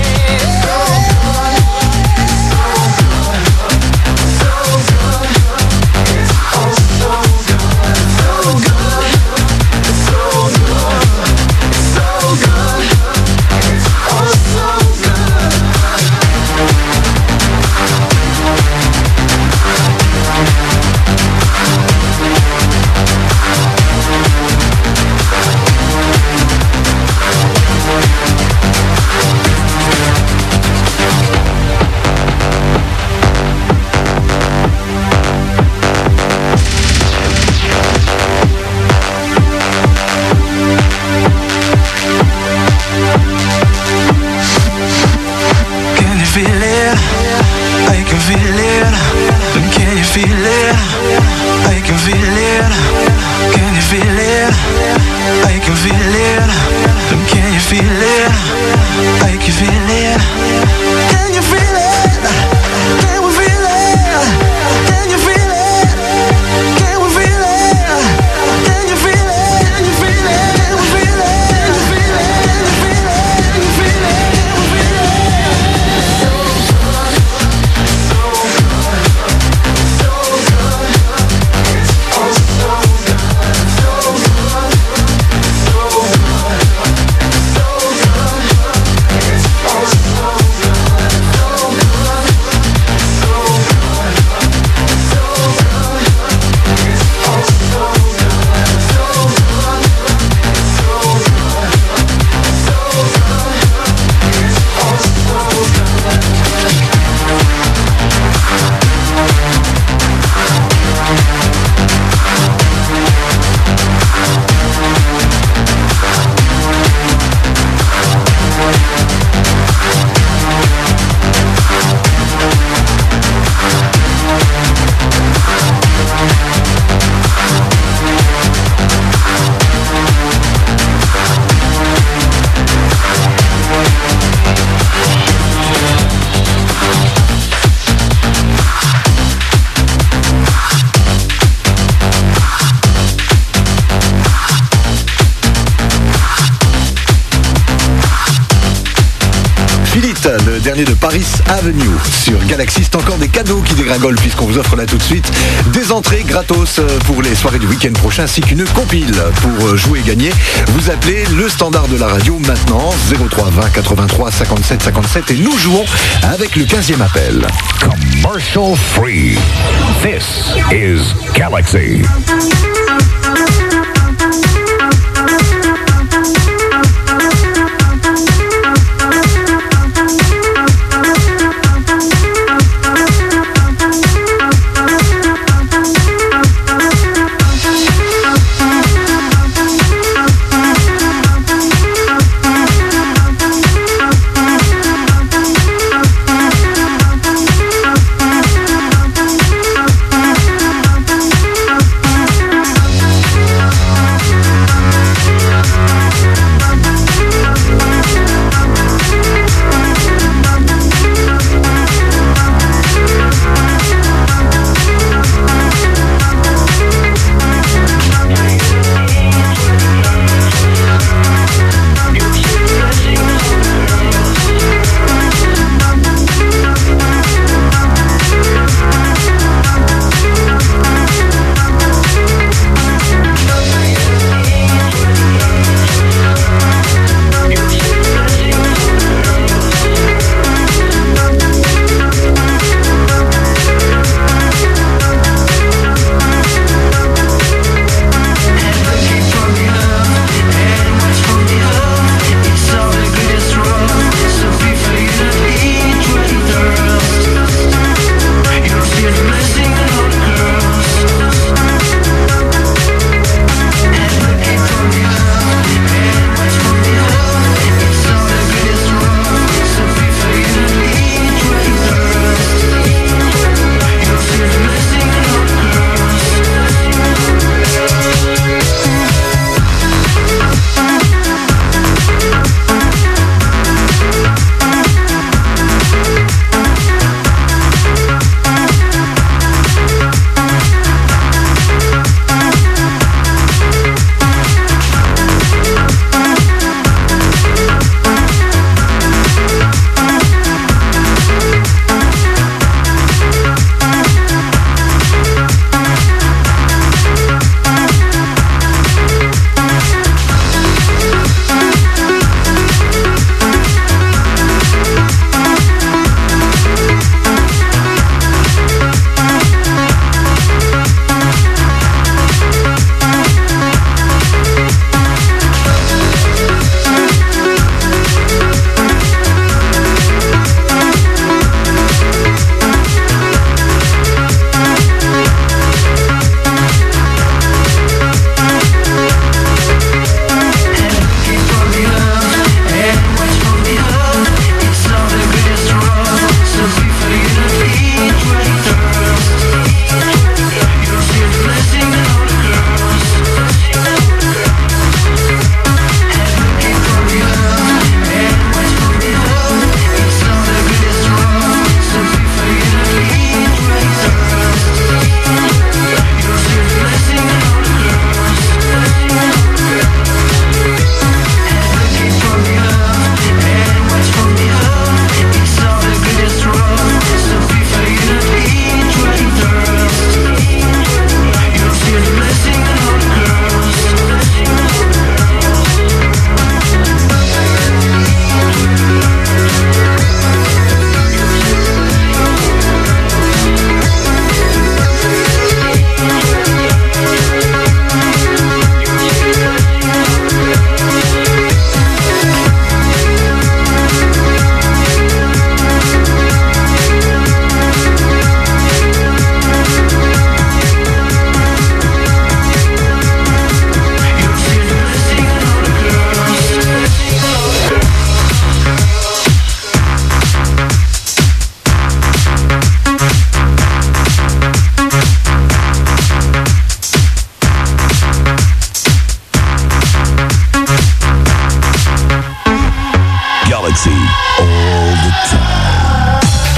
Speaker 2: Le dernier de Paris Avenue sur Galaxy. C'est encore des cadeaux qui dégringolent puisqu'on vous offre là tout de suite des entrées gratos pour les soirées du week-end prochain ainsi qu'une compile. Pour jouer et gagner, vous appelez le standard de la radio maintenant zéro trois vingt quatre-vingt-trois cinquante-sept cinquante-sept et nous jouons avec le quinzième appel.
Speaker 13: Commercial free. This is Galaxy.
Speaker 1: Galaxy all the time.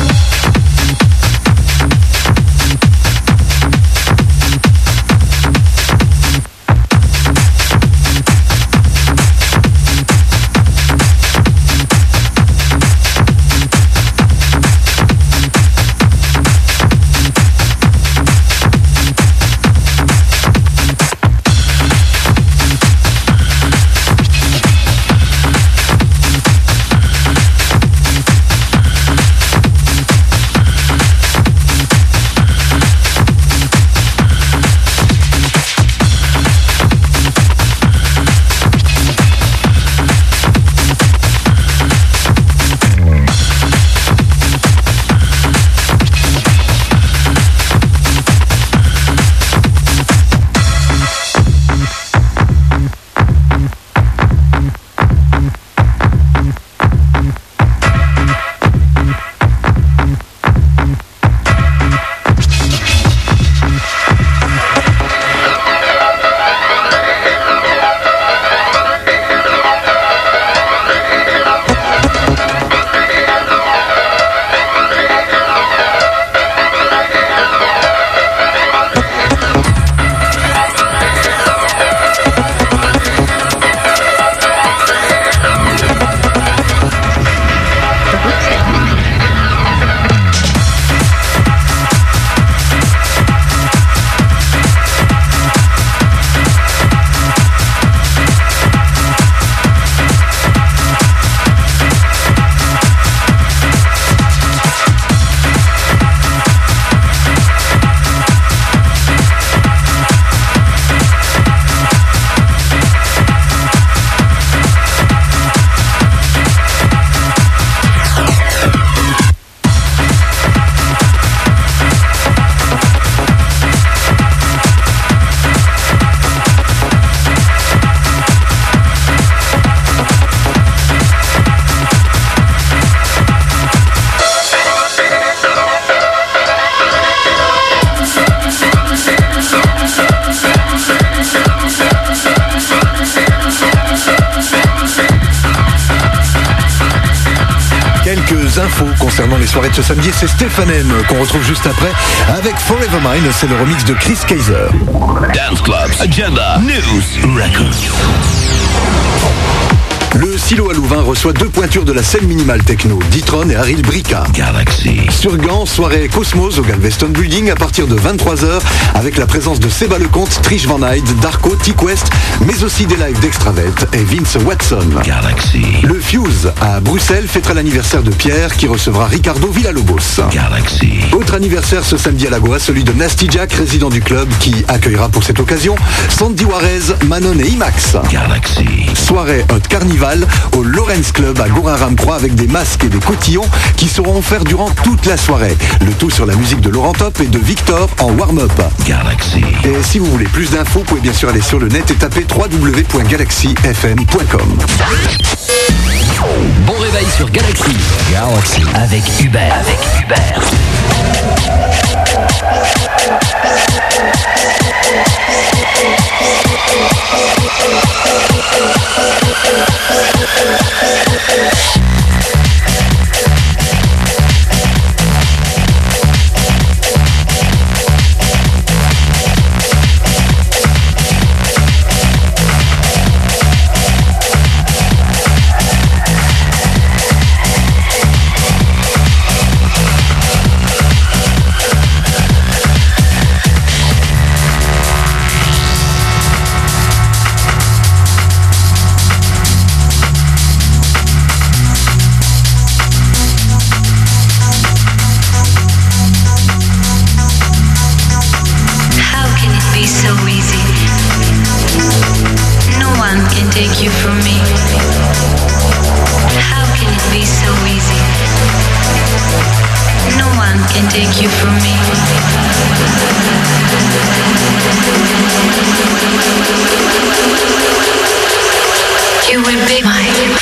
Speaker 2: Infos concernant les soirées de ce samedi, c'est Stéphane M qu'on retrouve juste après avec Forever Mine, c'est le remix de Chris Kaiser.
Speaker 15: Dance Clubs, Agenda, News, Records.
Speaker 2: Le Silo à Louvain reçoit deux pointures de la scène minimale techno, Ditron et Haril Brika.
Speaker 15: Galaxy.
Speaker 2: Sur Gand, soirée Cosmos au Galveston Building à partir de vingt-trois heures avec la présence de Seba Lecomte, Trish Van Hyde, Darko, T-Quest, mais aussi des lives d'Extravet et Vince Watson.
Speaker 15: Galaxy.
Speaker 2: Le Fuse à Bruxelles fêtera l'anniversaire de Pierre qui recevra Ricardo Villalobos.
Speaker 15: Galaxy.
Speaker 2: Autre anniversaire ce samedi à la Goa, celui de Nasty Jack, résident du club, qui accueillera pour cette occasion Sandy Juarez, Manon et Imax.
Speaker 15: Galaxy.
Speaker 2: Soirée Hot Carnival au Lawrence Club à Gorin-Ramcroix avec des masques et des cotillons qui seront offerts durant toute la soirée. Le tout sur la musique de Laurent Top et de Victor en warm-up.
Speaker 15: Galaxy.
Speaker 2: Et si vous voulez plus d'infos, vous pouvez bien sûr aller sur le net et taper w w w point galaxy f m point com.
Speaker 4: Bon réveil sur Galaxy. Galaxy. Avec Hubert. Avec Hubert.
Speaker 7: Take you from me. How can it be so easy? No one can take you from me. You will be mine.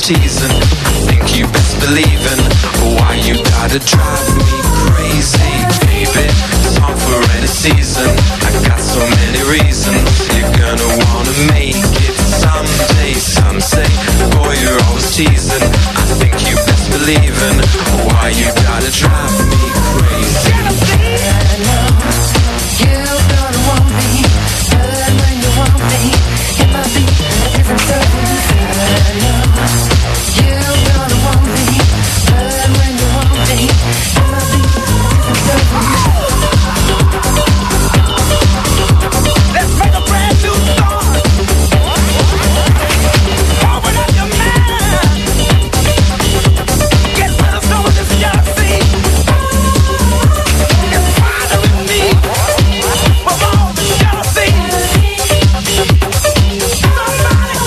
Speaker 17: teasing. I think you best believe in why you gotta drive me crazy, baby. It's hard for any season. I got so many reasons. You're gonna wanna make it someday. Some say, boy, you're always teasing. I think you best believe in why you gotta drive me crazy.
Speaker 9: I know you're gonna want me, but when you want me, it might be a different story. I know you're gonna want me, but when you want me, it might be a different story. Let's make a brand new start. Open up your mind. Get rid of some of this jealousy. It's bothering me with all the jealousy. Somebody, somebody,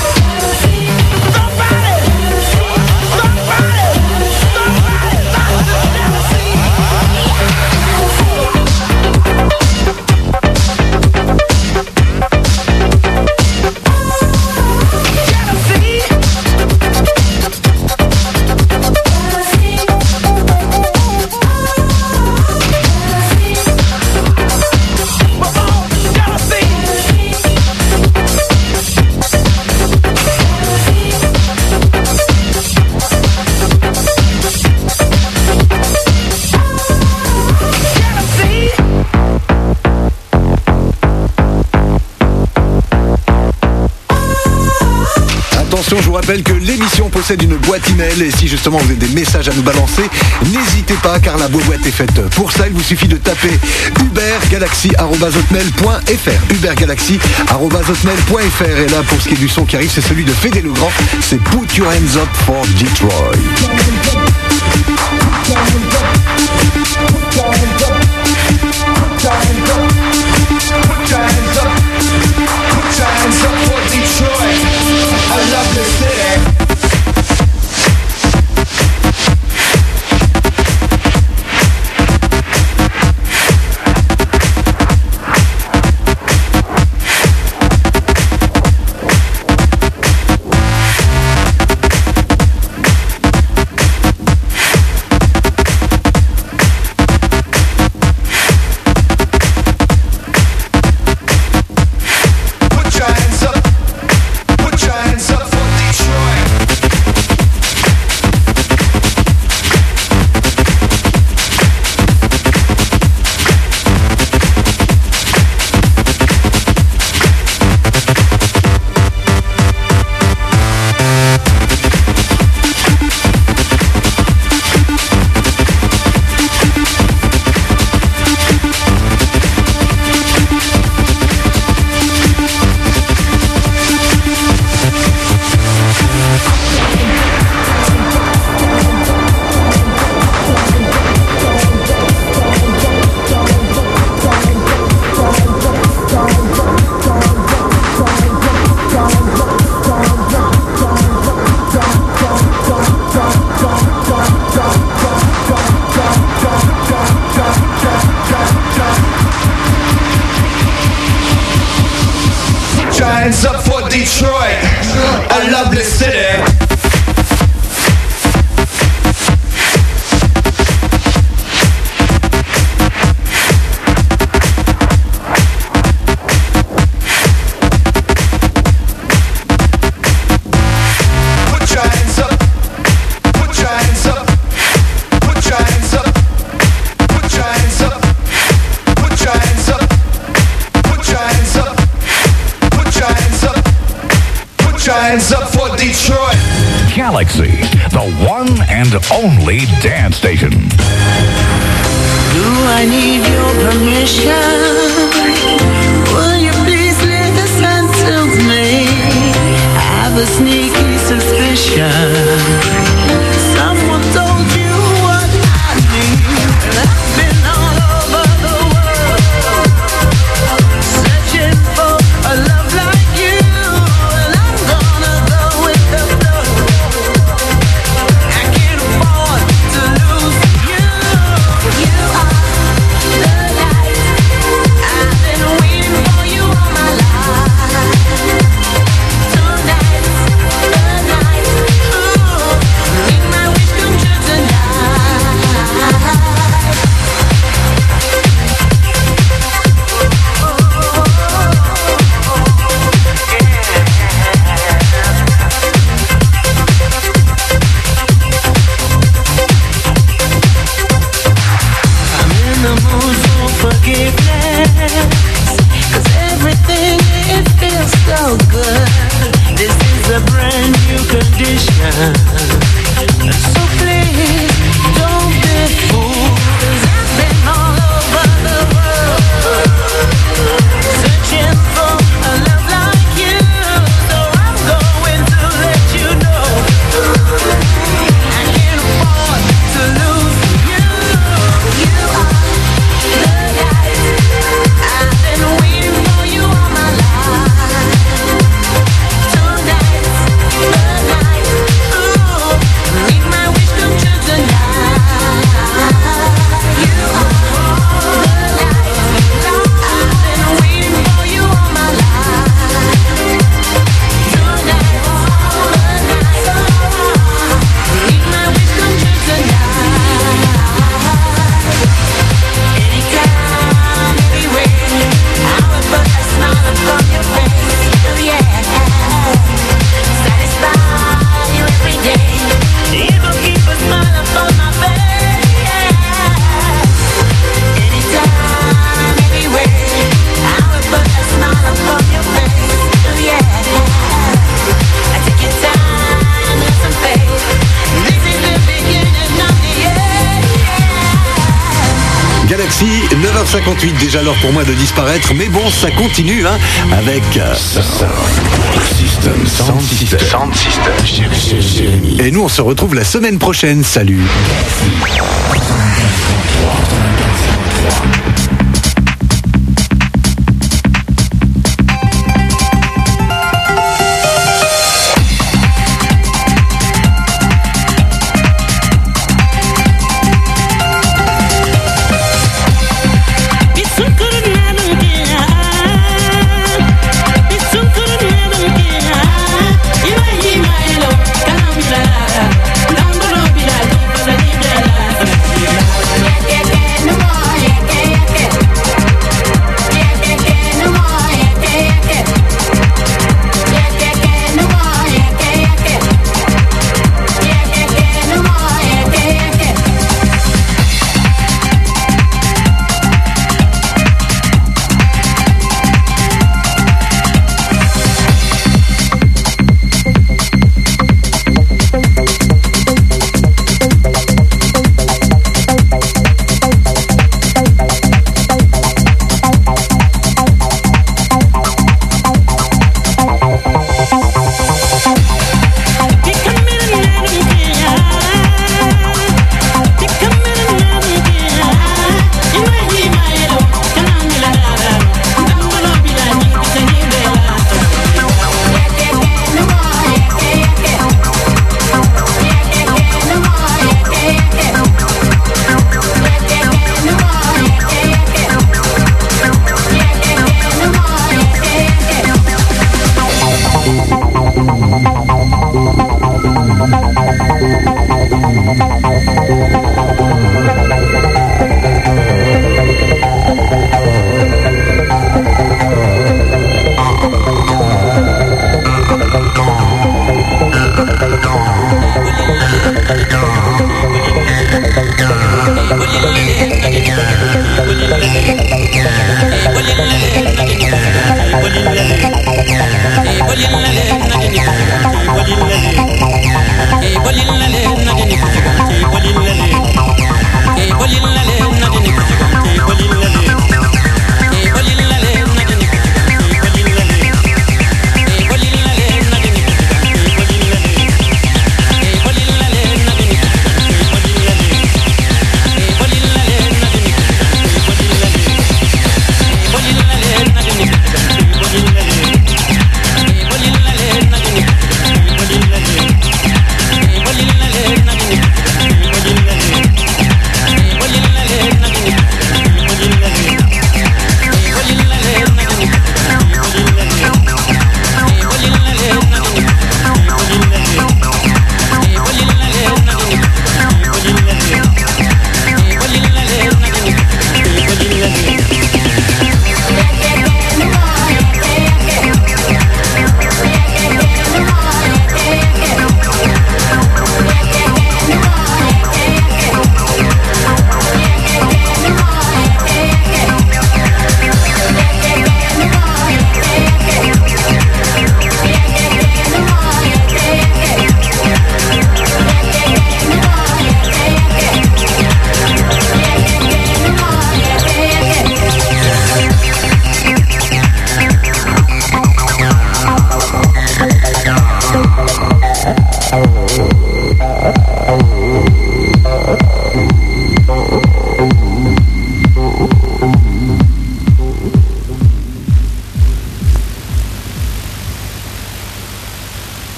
Speaker 2: Attention, je vous rappelle que l'émission possède une boîte email et si justement vous avez des messages à nous balancer, n'hésitez pas car la boîte est faite pour ça. Il vous suffit de taper ubergalaxy arobase hotmail point f r ubergalaxy arobase hotmail point f r et là pour ce qui est du son qui arrive, c'est celui de Fédé Legrand, c'est Put Your Hands Up for Detroit.
Speaker 14: I love this city. Hands up for Detroit, a lovely city. Put your hands up, put your hands up, put your hands up, put your hands up, put your hands up, put your hands up. Put your hands up, put your hands up for Detroit.
Speaker 13: Galaxy, the one and only dance station.
Speaker 18: Do I need your permission? Will you please listen to me? I have a sneaky suspicion. Someone told you what I need. I've been all over the world, searching for a love like you, and I'm gonna go with the flow. I can't afford to lose you. You are the light. I've been waiting for you all my life. Tonight
Speaker 2: Merci. neuf heures cinquante-huit, déjà l'heure pour moi de disparaître. Mais bon, ça continue, hein, avec... Euh...
Speaker 13: System, Sound System. Sound System.
Speaker 2: Et nous, on se retrouve la semaine prochaine. Salut.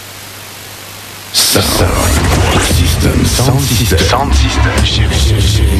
Speaker 13: System, Sound System. Sound System.